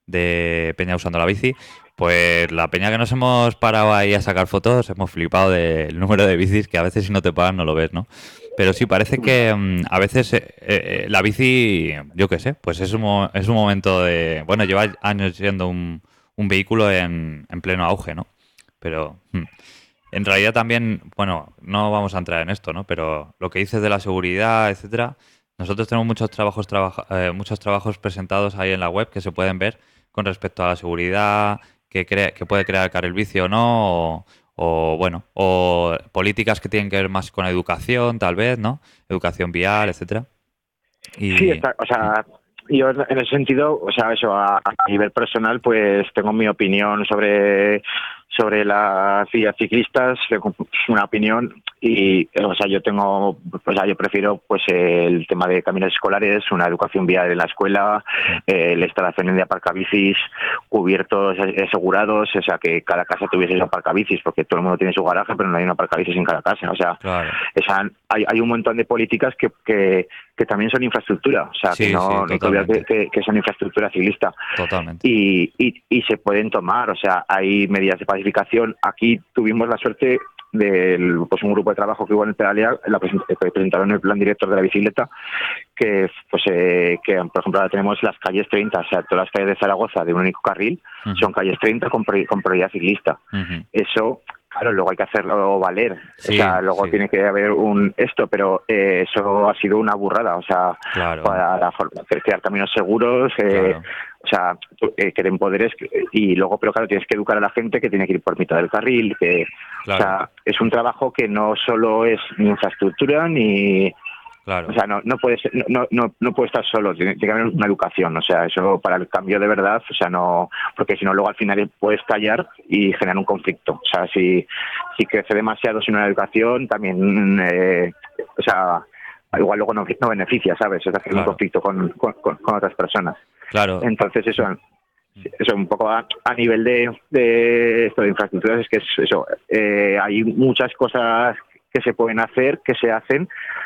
de peña usando la bici, pues la peña que nos hemos parado ahí a sacar fotos, hemos flipado del número de bicis que a veces si no te pagan no lo ves, ¿no? Pero sí, parece que um, a veces eh, eh, la bici, yo qué sé, pues es un, mo- es un momento de... Bueno, lleva años siendo un, un vehículo en, en pleno auge, ¿no? Pero hmm, en realidad también, bueno, no vamos a entrar en esto, ¿no? Pero lo que dices de la seguridad, etcétera, nosotros tenemos muchos trabajos, trabaja- eh, muchos trabajos presentados ahí en la web que se pueden ver con respecto a la seguridad que, crea, que puede crear el carril bici o no, o, o bueno, o políticas que tienen que ver más con educación, tal vez, ¿no? Educación vial, etcétera. Y... Sí, está, o sea, yo en ese sentido, o sea, eso a, a nivel personal, pues tengo mi opinión sobre sobre las ciclistas, una opinión y, o sea, yo tengo, o sea, yo prefiero pues el tema de caminos escolares, una educación vial en la escuela, eh, la instalación de aparcabicis cubiertos, asegurados, o sea, que cada casa tuviese su aparcabicis, porque todo el mundo tiene su garaje, pero no hay un aparcabicis en cada casa, o sea, claro. esa, hay, hay un montón de políticas que, que, que también son infraestructura, o sea, sí, que no, sí, no que, que, que son infraestructura ciclista. Totalmente. Y, y, y se pueden tomar, o sea, hay medidas de pacificación. Aquí tuvimos la suerte del pues un grupo de trabajo que hubo en el Pedalea, la present- que presentaron el plan director de la bicicleta, que pues eh, que por ejemplo ahora tenemos las calles treinta, o sea, todas las calles de Zaragoza de un único carril, uh-huh. son calles treinta con, pri- con prioridad ciclista. Uh-huh. Eso, claro, luego hay que hacerlo valer, sí, o sea, luego sí. tiene que haber un esto, pero eh, eso ha sido una burrada, o sea, claro. para la, crear caminos seguros, eh, claro. o sea, eh, que den poderes y luego, pero claro, tienes que educar a la gente que tiene que ir por mitad del carril, que, claro. o sea, es un trabajo que no solo es ni infraestructura ni Claro. O sea, no, no puede ser, no, no, no puede estar solo, tiene, tiene que haber una educación, o sea, eso para el cambio de verdad, o sea, no, porque si no luego al final puede estallar y generar un conflicto. O sea, si, si crece demasiado sin una educación, también, eh, o sea, igual luego no, no beneficia, ¿sabes? Es hacer claro. un conflicto con, con, con otras personas. Claro. Entonces eso, eso un poco a, a nivel de, de esto de infraestructuras es que es eso, eh, hay muchas cosas que se pueden hacer, que se hacen,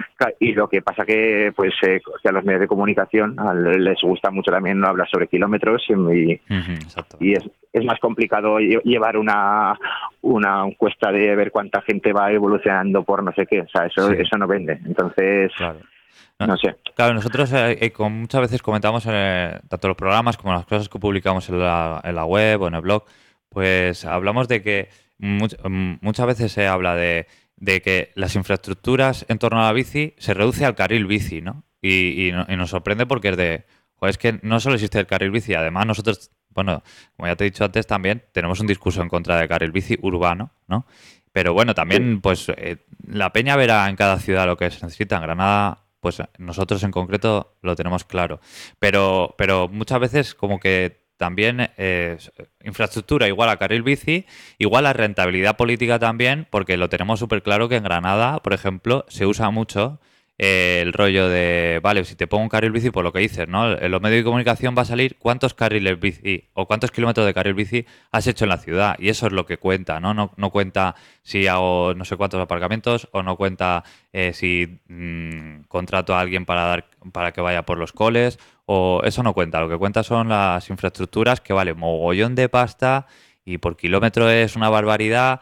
y lo que pasa que pues eh, que a los medios de comunicación les gusta mucho también no hablar sobre kilómetros y, uh-huh, y es, es más complicado llevar una una encuesta de ver cuánta gente va evolucionando por no sé qué, o sea, eso sí. eso no vende, entonces claro. No, no sé. Claro, nosotros eh, con, muchas veces comentamos eh, tanto los programas como las cosas que publicamos en la, en la web o en el blog, pues hablamos de que much, muchas veces se habla de, de que las infraestructuras en torno a la bici se reduce al carril bici, ¿no? Y, y, y nos sorprende porque es de, joder, es que no solo existe el carril bici, además nosotros, bueno, como ya te he dicho antes también, tenemos un discurso en contra del carril bici urbano, ¿no? Pero bueno, también pues eh, la peña verá en cada ciudad lo que se necesita. En Granada, pues nosotros en concreto lo tenemos claro. Pero, pero muchas veces como que también eh, infraestructura igual a carril bici, igual a rentabilidad política también, porque lo tenemos súper claro que en Granada, por ejemplo, se usa mucho eh, el rollo de, vale, si te pongo un carril bici, por lo que dices, ¿no? En los medios de comunicación va a salir cuántos carriles bici o cuántos kilómetros de carril bici has hecho en la ciudad, y eso es lo que cuenta, ¿no? No, no cuenta si hago no sé cuántos aparcamientos o no cuenta eh, si mmm, contrato a alguien para dar para que vaya por los coles, o eso no cuenta. Lo que cuenta son las infraestructuras que vale mogollón de pasta y por kilómetro es una barbaridad.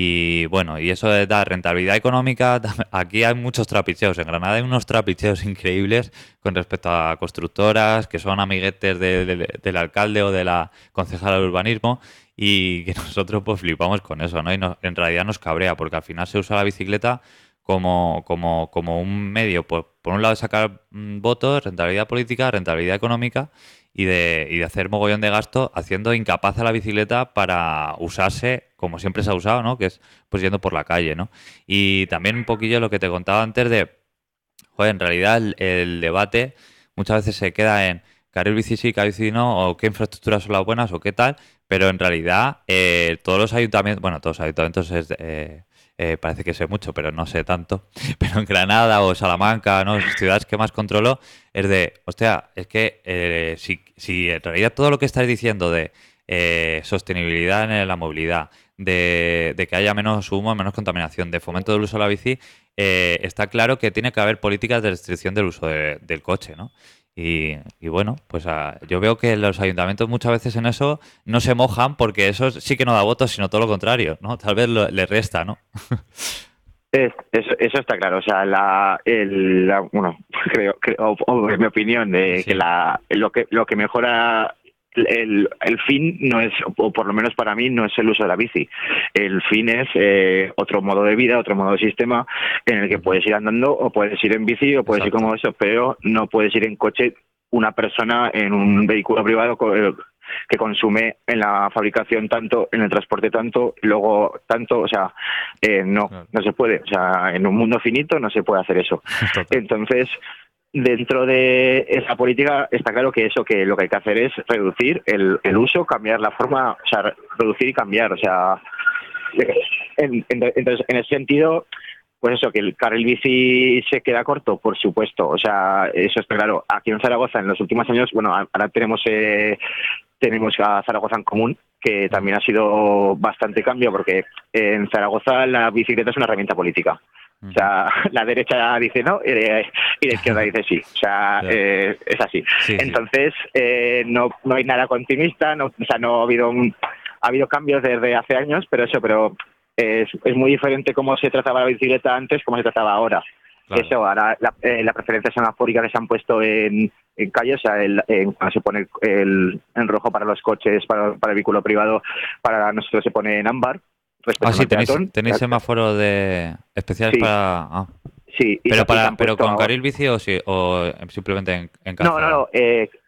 Y bueno, y eso da rentabilidad económica. Aquí hay muchos trapicheos. En Granada hay unos trapicheos increíbles con respecto a constructoras que son amiguetes de, de, del alcalde o de la concejala de urbanismo, y que nosotros pues flipamos con eso, ¿no? Y no, en realidad nos cabrea porque al final se usa la bicicleta como, como, como un medio, por, por un lado de sacar mmm, votos, rentabilidad política, rentabilidad económica, y de, y de hacer mogollón de gasto, haciendo incapaz a la bicicleta para usarse como siempre se ha usado, ¿no? Que es pues yendo por la calle, ¿no? Y también un poquillo lo que te contaba antes de, joder, en realidad el, el debate muchas veces se queda en carril bici sí, carril bici no, o qué infraestructuras son las buenas o qué tal, pero en realidad eh, todos los ayuntamientos, bueno, todos los ayuntamientos es... Eh, Eh, parece que sé mucho, pero no sé tanto. Pero en Granada o Salamanca, ¿no? Ciudades que más controlo, es de, hostia, es que eh, si, si en realidad todo lo que estáis diciendo de eh, sostenibilidad en la movilidad, de, de que haya menos humo, menos contaminación, de fomento del uso de la bici, eh, está claro que tiene que haber políticas de restricción del uso de, del coche, ¿no? Y, y bueno, pues a, yo veo que los ayuntamientos muchas veces en eso no se mojan, porque eso sí que no da votos, sino todo lo contrario, ¿no? Tal vez lo, le resta, ¿no? Es, eso, eso está claro. O sea, la, el, la bueno, creo, creo o, o en mi opinión, de sí. que la, lo que lo que mejora el, el fin no es, o por lo menos para mí, no es el uso de la bici. El fin es eh, otro modo de vida, otro modo de sistema en el que puedes ir andando o puedes ir en bici o puedes Exacto. ir como eso, pero no puedes ir en coche una persona en un vehículo privado que consume en la fabricación tanto, en el transporte tanto, luego tanto, o sea, eh, no, claro. no se puede. O sea, en un mundo finito no se puede hacer eso. Total. Entonces, dentro de esa política está claro que eso, que lo que hay que hacer es reducir el, el uso, cambiar la forma, o sea, reducir y cambiar, o sea, en, en, entonces en ese sentido, pues eso, que el carril bici se queda corto, por supuesto, o sea, eso está claro. Aquí en Zaragoza en los últimos años, bueno, ahora tenemos eh, tenemos a Zaragoza en Común, que también ha sido bastante cambio, porque en Zaragoza la bicicleta es una herramienta política. O sea, la derecha dice no y la izquierda dice sí. O sea, eh, es así. Sí, Entonces, eh, no no hay nada continuista, no, o sea, no ha habido un, ha habido cambios desde hace años, pero eso, pero es, es muy diferente cómo se trataba la bicicleta antes, cómo se trataba ahora. Claro. Eso, ahora la, eh, la preferencia semafórica que se han puesto en, en calle, o sea, el, en, cuando se pone el, en rojo para los coches, para, para el vehículo privado, para nosotros se pone en ámbar. Ah, sí, tenéis, tenéis semáforo de especiales sí. para... Ah. Sí. Pero para pero con carril bici o, sí, o simplemente en, en calzada. No, no, no. Eh,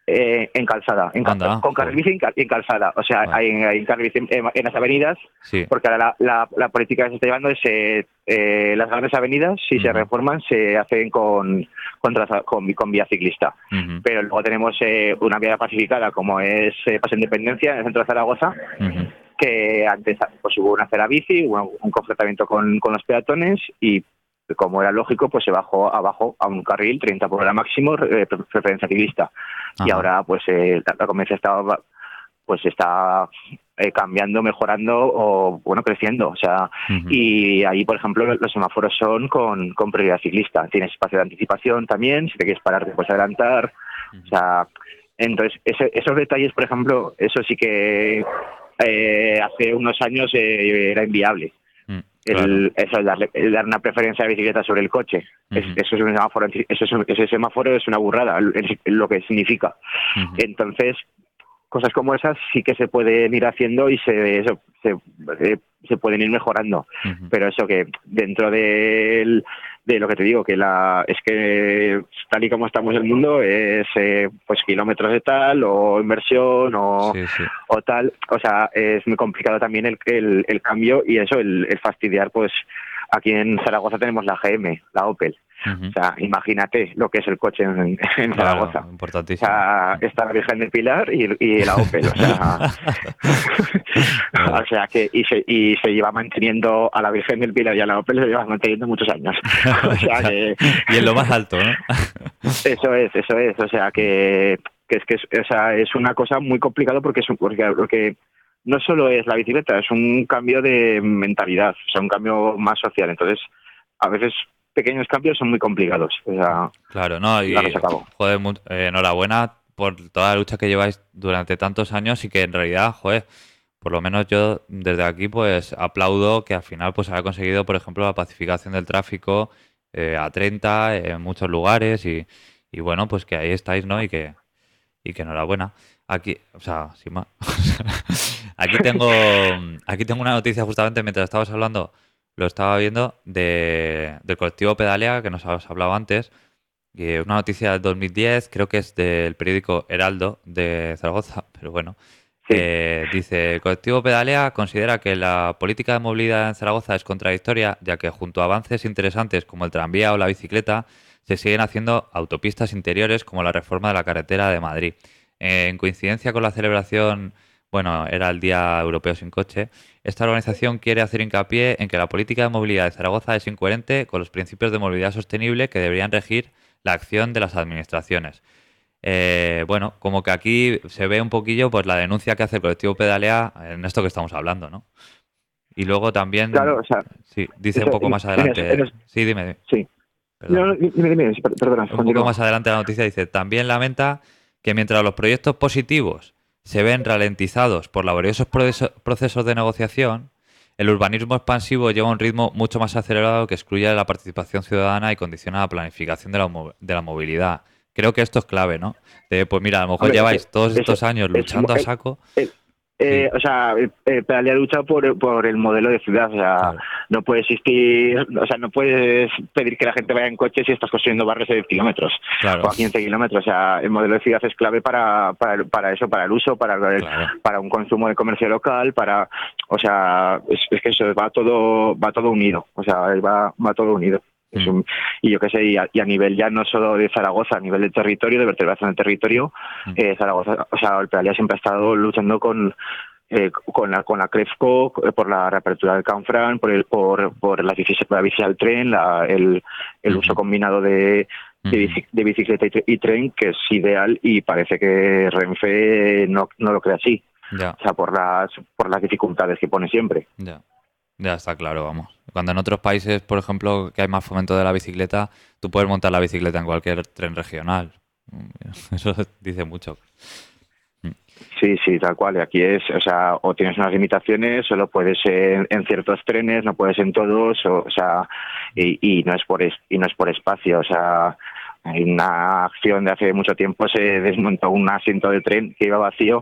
Eh, en calzada, en cal- Anda, con carril bici en, cal- en calzada. O sea, Vale. hay, hay carril bici en, en las avenidas, Sí. porque ahora la, la, la política que se está llevando es eh, eh, las grandes avenidas, si se Ujú. reforman, se hacen con, con, traza- con, con vía ciclista. Ujú. Pero luego tenemos eh, una vía pacificada, como es eh, Paseo Independencia, en el centro de Zaragoza, Ujú. que antes pues hubo una acera bici, hubo un confrontamiento con, con los peatones y, como era lógico, pues se bajó abajo a un carril treinta por hora máximo, eh, preferencia ciclista. Y Ajá. ahora pues eh, la, la convivencia está pues está eh, cambiando, mejorando o bueno creciendo. O sea, Ujú. y ahí, por ejemplo, los semáforos son con, con prioridad ciclista. Tienes espacio de anticipación también, si te quieres parar te puedes adelantar. O sea, entonces ese, esos detalles, por ejemplo, eso sí que eh, hace unos años eh, era inviable. Mm, claro. El, eso, el darle, el dar una preferencia a la bicicleta sobre el coche. Es- Ujú. eso es un semáforo, eso es un- ese semáforo es una burrada, es lo que significa. Ujú. Entonces, cosas como esas sí que se pueden ir haciendo y se eso, se, eh, se pueden ir mejorando. Ujú. Pero eso que dentro del, de lo que te digo, que la es que tal y como estamos en el mundo es eh, pues kilómetros de tal o inversión o, Sí, sí. o tal, o sea, es muy complicado también el, el, el cambio y eso, el, el fastidiar, pues aquí en Zaragoza tenemos la G M, la Opel. Ujú. O sea, imagínate lo que es el coche en, en Claro, Zaragoza. O importantísimo. sea, está la Virgen del Pilar y, y la Opel, o sea, Claro. o sea que y se, y se lleva manteniendo a la Virgen del Pilar y a la Opel se lleva manteniendo muchos años. O sea que Y en lo más alto, ¿no? eso es, eso es, o sea que, que es que es, o sea, es una cosa muy complicada porque es un, porque, porque no solo es la bicicleta, es un cambio de mentalidad, o sea, un cambio más social. Entonces, a veces pequeños cambios son muy complicados. O sea, Claro, no, y llevarlos a cabo. joder, mu- eh, enhorabuena por toda la lucha que lleváis durante tantos años y que en realidad, joder, por lo menos yo desde aquí pues aplaudo que al final pues haya conseguido, por ejemplo, la pacificación del tráfico eh, a treinta en muchos lugares y, y bueno, pues que ahí estáis, ¿no? Y que, y que enhorabuena. Aquí, o sea, sin más. Aquí tengo, aquí tengo una noticia justamente mientras estabas hablando, lo estaba viendo de, del colectivo Pedalea que nos has hablado antes. Y es una noticia del dos mil diez, creo que es del periódico Heraldo de Zaragoza, pero bueno. Sí, Eh, dice, el colectivo Pedalea considera que la política de movilidad en Zaragoza es contradictoria, ya que junto a avances interesantes como el tranvía o la bicicleta, se siguen haciendo autopistas interiores como la reforma de la carretera de Madrid. Eh, en coincidencia con la celebración, bueno, era el Día Europeo sin Coche, esta organización quiere hacer hincapié en que la política de movilidad de Zaragoza es incoherente con los principios de movilidad sostenible que deberían regir la acción de las administraciones. Eh, bueno, como que aquí se ve un poquillo pues la denuncia que hace el colectivo Pedalea en esto que estamos hablando, ¿no? Y luego también, claro, o sea, sí, dice un eso, poco en, más en eso- en adelante, eso- sí, dime, sí. No, no, perdón. dime, dime, sí, per- perdona, Un poco continúa. más adelante la noticia dice, también lamenta que mientras los proyectos positivos se ven ralentizados por laboriosos proceso- procesos de negociación, el urbanismo expansivo lleva un ritmo mucho más acelerado que excluye la participación ciudadana y condiciona la planificación de la, mo- de la movilidad. Creo que esto es clave, ¿no? De, pues mira, a lo mejor Hombre, lleváis todos eso, estos años es, luchando a el- saco. el- eh, Sí, o sea, el, el Pedalea lucha por, por el modelo de ciudad, o sea, claro, no puede existir, o sea, no puedes pedir que la gente vaya en coche si estás construyendo barrios de diez kilómetros claro, o a quince kilómetros, o sea, el modelo de ciudad es clave para, para, para eso, para el uso, para el- claro. para un consumo de comercio local, para, o sea, es, es que eso va todo, va todo unido, o sea, va, va todo unido. Es Mm. un- y yo qué sé, y a, y a nivel ya no solo de Zaragoza, a nivel de territorio, de vertebración del territorio, Mm. eh, Zaragoza, o sea, el Pedalea siempre ha estado luchando con eh, con la con la Crefco, eh, por la reapertura del Canfrán, por el por por la bici, la bici al tren, la, el, el Ujú. uso combinado de de, Ujú. bici- de bicicleta y, tre- y tren, que es ideal, y parece que Renfe no, no lo cree así, Ya, o sea, por las por las dificultades que pone siempre. ya. Ya está claro, vamos. Cuando en otros países, por ejemplo, que hay más fomento de la bicicleta, tú puedes montar la bicicleta en cualquier tren regional. Eso dice mucho. Sí, sí, tal cual. Y aquí es, o sea, o tienes unas limitaciones, solo puedes en, en ciertos trenes, no puedes en todos, o, o sea, y, y no es por es, y no es por espacio, o sea, hay una acción de hace mucho tiempo, se desmontó un asiento de tren que iba vacío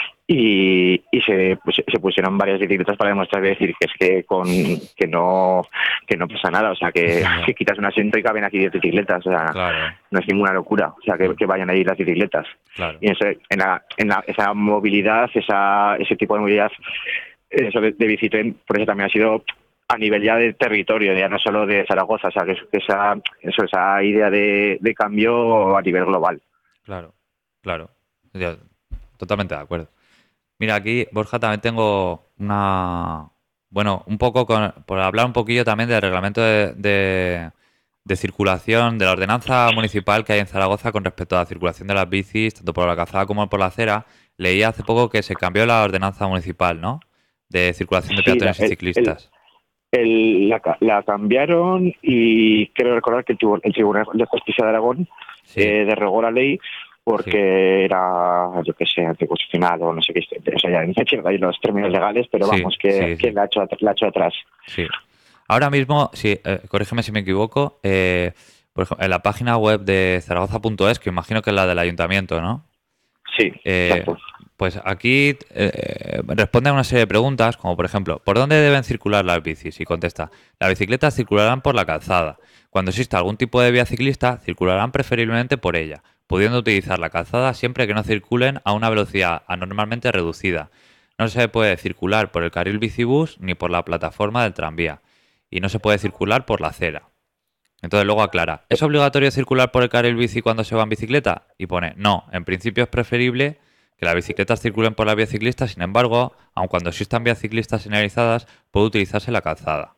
y, y se, pues, se pusieron varias bicicletas para demostrar, decir que es que con que no que no pasa nada, o sea, que, Claro. que quitas un asiento y caben aquí diez bicicletas, o sea, Claro. no es ninguna locura, o sea, que, que vayan ahí las bicicletas. Claro. Y eso, en, la, en la, esa movilidad, esa ese tipo de movilidad, eso de, de bicitren, por eso también ha sido a nivel ya de territorio, ya no solo de Zaragoza, o sea, que, que esa, eso, esa idea de, de cambio a nivel global. Claro, claro. Yo, totalmente de acuerdo. Mira, aquí, Borja, también tengo una... Bueno, un poco con, por hablar un poquillo también del reglamento de, de, de circulación, de la ordenanza municipal que hay en Zaragoza con respecto a la circulación de las bicis, tanto por la calzada como por la acera. Leí hace poco que se cambió la ordenanza municipal, ¿no? De circulación de Sí, peatones la- y el- ciclistas. El, la, ca- la cambiaron y creo recordar que el, tribu- el Tribunal de Justicia de Aragón Sí. eh, derogó la ley porque era, yo qué sé, anticonstitucional o no sé qué, o sea, ya no entiendo ahí los términos legales, pero Sí, vamos, que, sí, sí. que la, ha hecho, at- la ha hecho atrás. Sí. Ahora mismo, sí, eh, corrígeme si me equivoco, eh, por ejemplo, en la página web de zaragoza punto es, que imagino que es la del ayuntamiento, ¿no? Sí, Eh, exacto. pues aquí eh, responde a una serie de preguntas, como por ejemplo, ¿por dónde deben circular las bicis? Y contesta, las bicicletas circularán por la calzada. Cuando exista algún tipo de vía ciclista, circularán preferiblemente por ella, pudiendo utilizar la calzada siempre que no circulen a una velocidad anormalmente reducida. No se puede circular por el carril bicibús ni por la plataforma del tranvía. Y no se puede circular por la acera. Entonces luego aclara, ¿es obligatorio circular por el carril bici cuando se va en bicicleta? Y pone, no, en principio es preferible que las bicicletas circulen por la vía ciclista, sin embargo, aun cuando existan vías ciclistas señalizadas, puede utilizarse la calzada.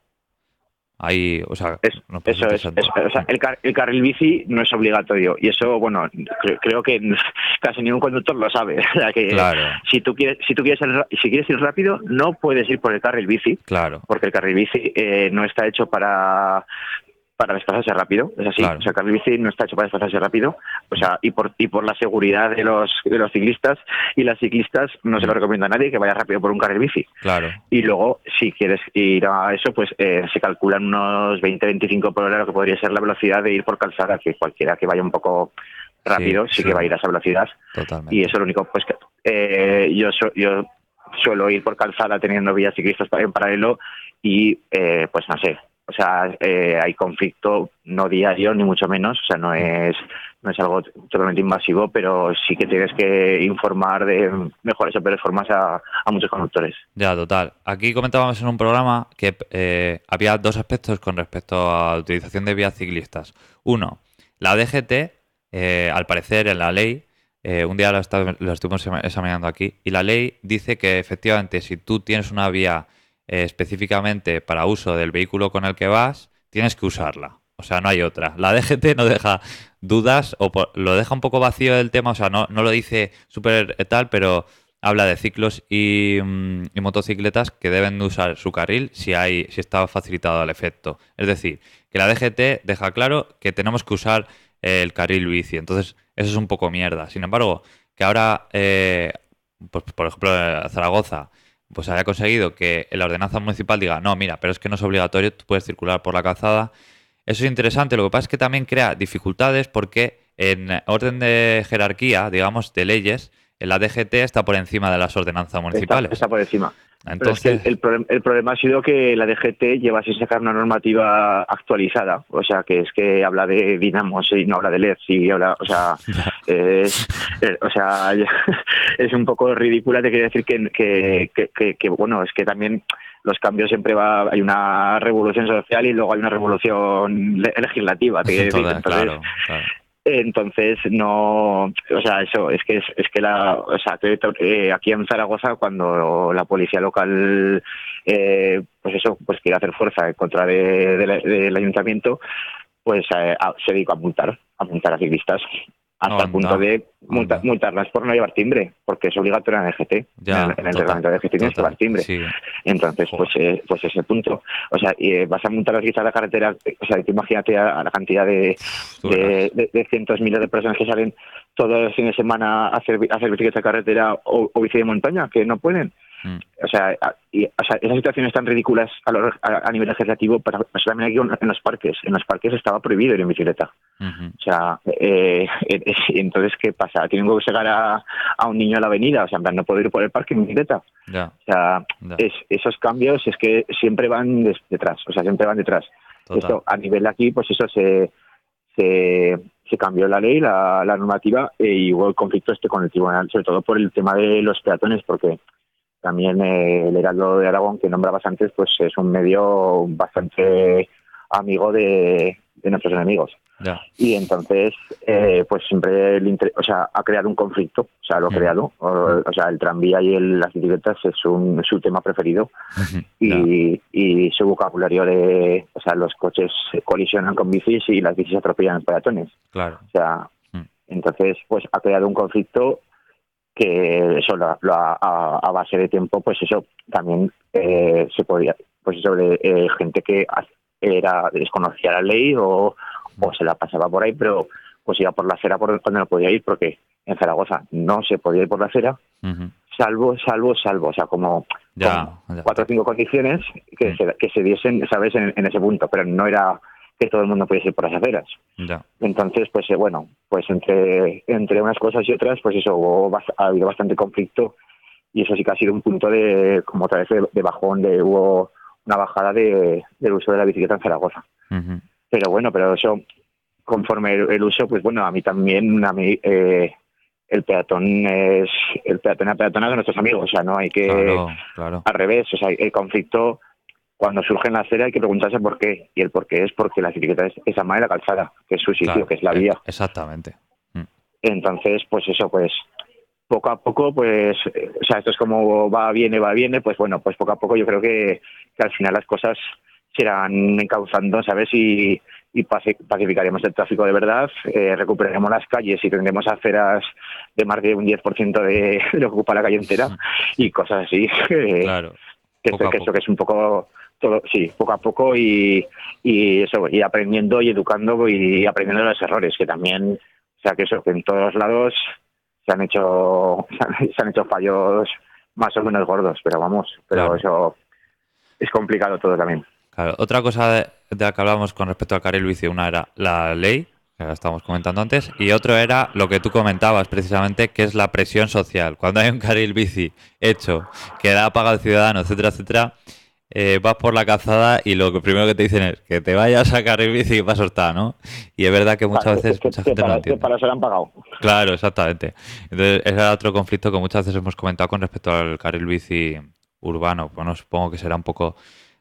Ahí, o sea, Es, no puede eso ser es, interesante. es- o sea, el, car- el carril bici no es obligatorio y eso, bueno, cre- creo que casi ningún conductor lo sabe. O sea, que Claro, si tú quieres, si tú quieres, ir ra- si quieres ir rápido, no puedes ir por el carril bici, claro, porque el carril bici eh, no está hecho para para desplazarse rápido, es así. Claro. O sea, el carril bici no está hecho para desplazarse rápido, o sea, y por y por la seguridad de los de los ciclistas y las ciclistas no se lo recomiendo a nadie que vaya rápido por un carril bici. claro. Y luego, si quieres ir a eso, pues eh, se calculan unos veinte a veinticinco por hora, lo que podría ser la velocidad de ir por calzada, que cualquiera que vaya un poco rápido sí, Sí, que sí. va a ir a esa velocidad. Totalmente. Y eso es lo único, pues que eh, yo, su- yo suelo ir por calzada teniendo vías ciclistas en paralelo y, eh, pues no sé, o sea, eh, hay conflicto no diario, ni mucho menos, o sea, no es no es algo totalmente invasivo, pero sí que tienes que informar de mejores o peores formas a, a muchos conductores. Ya, total. Aquí comentábamos en un programa que eh, había dos aspectos con respecto a la utilización de vías ciclistas. Uno, la D G T, eh, al parecer en la ley, eh, un día lo, está- lo estuvimos examinando aquí, y la ley dice que efectivamente si tú tienes una vía eh, específicamente para uso del vehículo con el que vas, tienes que usarla. O sea, no hay otra. La D G T no deja dudas o por- lo deja un poco vacío el tema, o sea, no, no lo dice súper tal, pero habla de ciclos y, mm, y motocicletas que deben de usar su carril si hay si está facilitado el efecto. Es decir, que la D G T deja claro que tenemos que usar eh, el carril bici. Entonces, eso es un poco mierda. Sin embargo, que ahora, eh, pues, por ejemplo, eh, Zaragoza, pues haya conseguido que la ordenanza municipal diga, no, mira, pero es que no es obligatorio, tú puedes circular por la calzada. Eso es interesante. Lo que pasa es que también crea dificultades porque en orden de jerarquía, digamos, de leyes, la D G T está por encima de las ordenanzas municipales. Está, está por encima. Entonces, Pero es que el, el, problem- el problema ha sido que la D G T lleva sin sacar una normativa actualizada. O sea, que es que habla de dinamos y no habla de L E D. Y habla, o sea, es, eh, o sea, es un poco ridícula. Te quiere decir que, que, que, que, que, bueno, es que también los cambios siempre va, hay una revolución social y luego hay una revolución le- legislativa. Te quiere decir. toda- Entonces, claro, claro. entonces no, o sea, eso es que es, es que la, o sea, que, eh, aquí en Zaragoza cuando la policía local, eh, pues eso, pues quiere hacer fuerza en contra de, de la- del ayuntamiento, pues eh, a- se dedica a multar, a multar a ciclistas hasta Anda, el punto de multa- anda. multarlas por no llevar timbre, porque es obligatorio en la D G T, Ya, en el, en el total, reglamento de D G T tienes que total, llevar timbre. sí. Entonces, Joder. pues eh, pues ese punto. O sea, y, eh, vas a montar las bicicletas a la carretera, o sea, tú imagínate a, a la cantidad de, Tú de, verás. de, de cientos, miles de personas que salen todos los fines de semana a hacer, a hacer bicicleta de carretera o, o bici de montaña, que no pueden. Mm. O sea, a, y, o sea, esas situaciones tan ridículas a, lo, a, a nivel legislativo, pero o sea, también aquí en los parques. En los parques estaba prohibido ir en bicicleta. Uh-huh. O sea, eh, eh, entonces, ¿qué pasa? ¿Tienen que sacar a, a un niño a la avenida? O sea, en plan, no puedo ir por el parque en bicicleta. Yeah. O sea, Yeah. es, esos cambios es que siempre van des, detrás. O sea, siempre van detrás. Total. Esto, a nivel de aquí, pues eso se... se se cambió la ley, la, la normativa, eh, y hubo el conflicto este con el tribunal, sobre todo por el tema de los peatones, porque también eh, el Heraldo de Aragón, que nombrabas antes, pues es un medio bastante amigo de, de nuestros enemigos. Yeah. Y entonces, eh, pues siempre el inter- o sea, ha creado un conflicto, o sea, lo ha Mm. creado. O, o sea, el tranvía y el, las bicicletas es un, es su tema preferido. y, y su vocabulario de, o sea, los coches colisionan con bicis y las bicis atropellan a los peatones. Claro. O sea, Mm. entonces, pues ha creado un conflicto que eso, lo, lo a, a, a base de tiempo, pues eso también eh, se podía, pues eso de eh, gente que era desconocía la ley o, o se la pasaba por ahí, pero pues iba por la acera por donde no podía ir, porque en Zaragoza no se podía ir por la acera, Uh-huh. salvo, salvo, salvo, o sea, como, Ya, como ya. cuatro o cinco condiciones que, Mm. se, que se diesen, ¿sabes?, en, en ese punto, pero no era que todo el mundo pudiese ir por las aceras. Ya. Entonces, pues eh, bueno, pues entre entre unas cosas y otras, pues eso, hubo, bast- ha habido bastante conflicto, y eso sí que ha sido un punto de, como otra vez, de, de bajón, de hubo una bajada de, del uso de la bicicleta en Zaragoza. Uh-huh. Pero bueno, pero eso, conforme el, el uso, pues bueno, a mí también, a mí eh, el peatón es, el peatón a peatón es de nuestros amigos, o sea, no hay que, Claro, claro. al revés, o sea, el conflicto, cuando surge en la acera hay que preguntarse por qué, y el por qué es porque la bicicleta es esa más de la calzada, que es su sitio, Claro. que es la Eh, vía. Exactamente. Mm. Entonces, pues eso, pues poco a poco, pues, eh, o sea, esto es como va, viene, va, viene, pues bueno, pues poco a poco yo creo que, que al final las cosas se irán encauzando, ¿sabes? Y, y paci- pacificaremos el tráfico de verdad, eh, recuperaremos las calles y tendremos aceras de más de un diez por ciento de, de lo que ocupa la calle entera y cosas así. eh, Claro. que, Poco esto, a que esto poco. que es un poco todo, sí, poco a poco y, y eso, y aprendiendo y educando y aprendiendo de los errores, que también, o sea, que eso, que en todos lados se han hecho se han, se han hecho fallos más o menos gordos, pero vamos, pero Claro. eso es complicado todo también. Claro. Otra cosa de, de la que hablábamos con respecto al carril bici, una era la ley, que la estábamos comentando antes, y otro era lo que tú comentabas precisamente, que es la presión social. Cuando hay un carril bici hecho, que da paga al ciudadano, etcétera, etcétera, eh, vas por la calzada y lo que primero que te dicen es que te vayas a carril bici y paso está, ¿no? Y es verdad que muchas Claro, veces es que, mucha que gente no para, lo que entiende. para eso le han pagado. Claro, exactamente. Entonces, ese era otro conflicto que muchas veces hemos comentado con respecto al carril bici urbano. Bueno, supongo que será un poco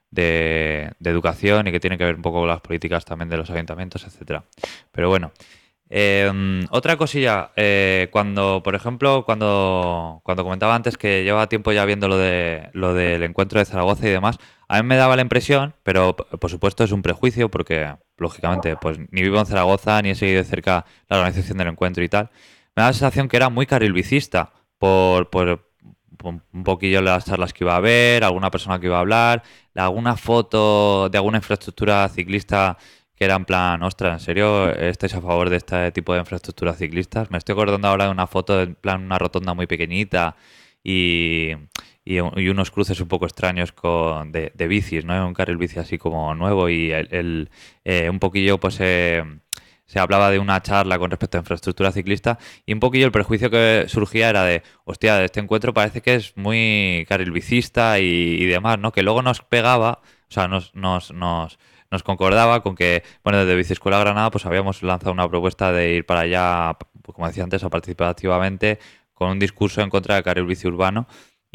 de, de educación y que tiene que ver un poco con las políticas también de los ayuntamientos, etcétera. Pero bueno, eh, otra cosilla, eh, cuando, por ejemplo, cuando, cuando comentaba antes que llevaba tiempo ya viendo lo de lo del encuentro de Zaragoza y demás, a mí me daba la impresión, pero p- por supuesto es un prejuicio porque, lógicamente, pues ni vivo en Zaragoza ni he seguido de cerca la organización del encuentro y tal. Me da la sensación que era muy carrilbicista por, por, por un poquillo las charlas que iba a haber, alguna persona que iba a hablar, alguna foto de alguna infraestructura ciclista que era en plan, ostras, ¿en serio estáis a favor de este tipo de infraestructuras ciclistas? Me estoy acordando ahora de una foto en plan una rotonda muy pequeñita y, y, y unos cruces un poco extraños con de, de bicis, ¿no? Un carril bici así como nuevo y el, el, eh, un poquillo pues eh, se hablaba de una charla con respecto a infraestructura ciclista y un poquillo el prejuicio que surgía era de, hostia, este encuentro parece que es muy carrilbicista y, y demás, ¿no? Que luego nos pegaba, o sea, nos, nos, nos, nos concordaba con que, bueno, desde Biciescuela Granada pues habíamos lanzado una propuesta de ir para allá, pues, como decía antes, a participar activamente con un discurso en contra del carril bici urbano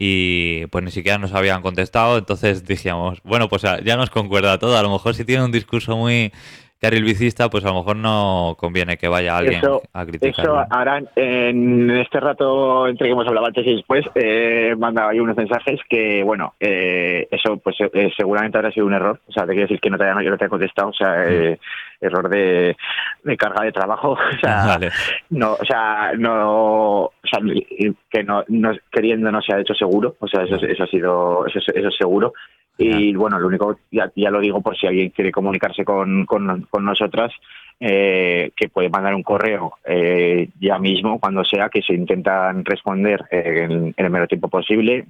y pues ni siquiera nos habían contestado, entonces dijimos, bueno, pues ya nos concuerda todo, a lo mejor si tiene un discurso muy carrilbicista, pues a lo mejor no conviene que vaya alguien Eso, a criticarlo. eso ahora en este rato entre que hemos hablado antes y después, eh, manda ahí unos mensajes que, bueno, eh, eso pues eh, seguramente habrá sido un error, o sea, te quiero decir que no te haya, yo no te he contestado, o sea, eh, error de, de carga de trabajo, o sea, Vale. no, o sea, no, o sea, que no, no queriendo no se ha hecho seguro, o sea, eso, eso ha sido, eso, eso es seguro. Y bueno, lo único, ya, ya lo digo por si alguien quiere comunicarse con, con, con nosotras, eh, que puede mandar un correo eh, ya mismo, cuando sea, que se intentan responder eh, en, en el menor tiempo posible.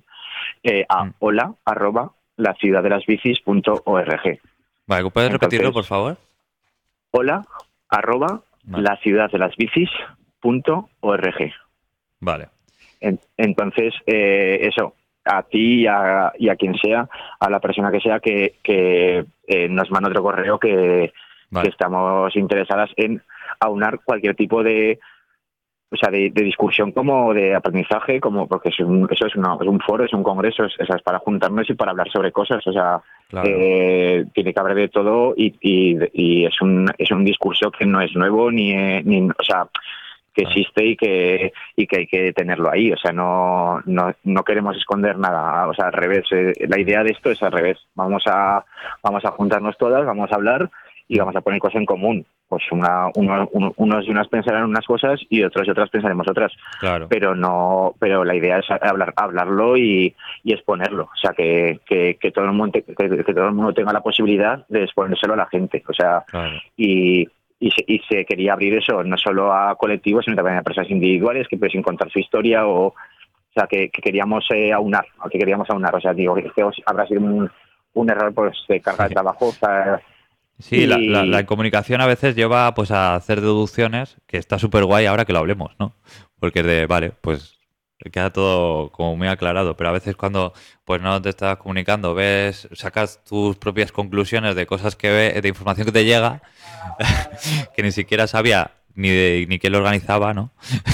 eh, a Mm. hola arroba la ciudad de las bicis punto org. Vale, ¿puedes repetirlo, Entonces, por favor? Hola arroba Vale. la ciudad de las bicis punto org. Vale. En- Entonces, eh, eso, a ti y a, y a quien sea, a la persona que sea, que, que eh, nos manda otro correo que, Vale. que estamos interesadas en aunar cualquier tipo de, o sea, de, de discusión como de aprendizaje, como porque es un, eso es, una, es un foro, es un congreso, es, es para juntarnos y para hablar sobre cosas, o sea, Claro. eh, tiene que haber de todo y, y, y es un es un discurso que no es nuevo ni, eh, ni o sea, que Claro. existe y que y que hay que tenerlo ahí, o sea, no no, no queremos esconder nada, o sea, al revés, eh, la idea de esto es al revés, vamos a vamos a juntarnos todas, vamos a hablar y vamos a poner cosas en común, pues una uno, uno, unos y unas pensarán unas cosas y otros y otras pensaremos otras, Claro. pero no pero la idea es hablar hablarlo y, y exponerlo, o sea, que, que, que todo el mundo que, que todo el mundo tenga la posibilidad de exponérselo a la gente, o sea, Claro. y Y se, y se quería abrir eso no solo a colectivos, sino también a personas individuales que pudiesen contar su historia, o, o sea, que, que queríamos eh, aunar, que queríamos aunar, o sea, digo, que habrá sido un, un error pues de carga Sí. de trabajo, o sea, Sí, y- la, la, la comunicación a veces lleva pues a hacer deducciones, que está súper guay ahora que lo hablemos, ¿no? Porque es de, vale, pues queda todo como muy aclarado, pero a veces cuando pues no te estás comunicando, ves, sacas tus propias conclusiones de cosas que ves, de información que te llega, que ni siquiera sabía ni de, ni quién lo organizaba, ¿no?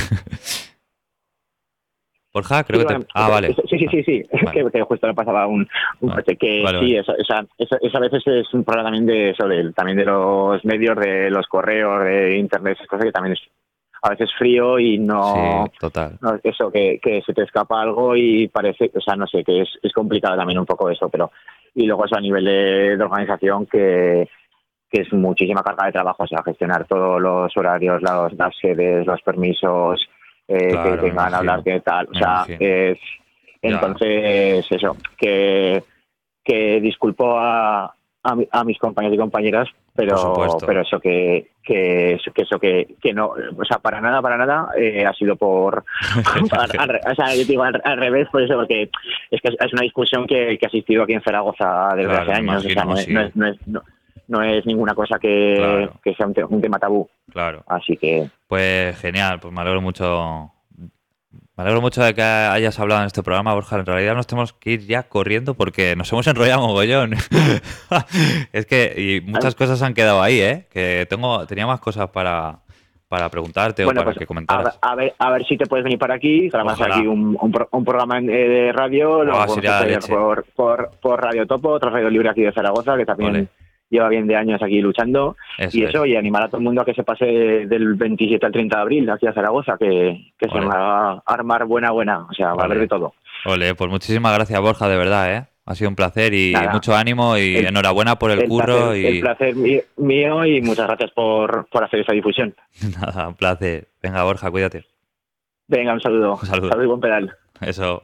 Borja, creo Sí, que te... bueno, Ah, vale. Sí, sí, sí, sí. Vale. Que, que justo le pasaba un, un Vale. coche que Vale, sí, vale. esa, esa, esa, esa a veces es un problema también de sobre el, también de los medios, de los correos, de internet, esas cosas que también es a veces frío y no, Sí, total. no eso, que, que se te escapa algo y parece, o sea, no sé, que es, es complicado también un poco eso, pero y luego eso a nivel de, de organización que que es muchísima carga de trabajo, o sea, gestionar todos los horarios, los, las sedes, los permisos, eh, Claro, que me tengan a imagino. hablar, que tal, o Me sea, imagino. es Ya. entonces eso, que que disculpo a, a, mi- a mis compañeros y compañeras, pero Por supuesto. pero eso que que eso que eso que, que no, o sea, para nada, para nada eh, ha sido por al- al re- o sea, yo digo al, al revés, por eso, porque es que es una discusión que, que ha existido aquí en Zaragoza desde Claro, hace me años, o sea, imagino, no es, sí. no es, no es, no, no es ninguna cosa que, Claro. que sea un, te- un tema tabú, Claro. así que Pues genial, pues me alegro mucho. Me alegro mucho de que hayas hablado en este programa, Borja. En realidad nos tenemos que ir ya corriendo porque nos hemos enrollado mogollón. Es que y muchas cosas han quedado ahí, ¿eh? Que tengo, tenía más cosas para, para preguntarte bueno, o para pues que a, comentaras. a ver a ver si te puedes venir para aquí, grabamos Ojalá. aquí un, un, pro- un programa en- eh, de radio, lo Buah, podemos sería la hacer leche. por, por, por Radio Topo, otra radio libre aquí de Zaragoza, que también Ole. lleva bien de años aquí luchando, Eso y es. eso, y animar a todo el mundo a que se pase del veintisiete al treinta de abril aquí a Zaragoza, que, que se Ole. va a armar buena, buena, o sea, va a haber Ole. de todo. Ole, pues muchísimas gracias, Borja, de verdad, ¿eh? Ha sido un placer y Nada. mucho ánimo y El- enhorabuena por el, El curro placer, el y placer mí- mío y muchas gracias por, por hacer esa difusión. nada, un placer. Venga, Borja, cuídate. Venga, un saludo. Un saludo. Saludo y buen pedal. Eso.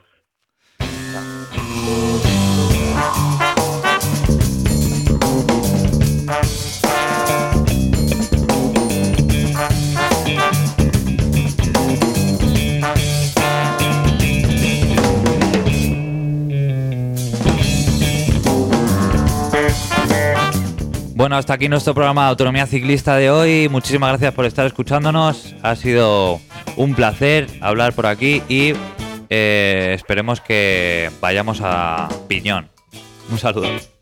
Bueno, hasta aquí nuestro programa de Autonomía Ciclista de hoy. Muchísimas gracias por estar escuchándonos. Ha sido un placer hablar por aquí y eh, esperemos que vayamos a Piñón. Un saludo.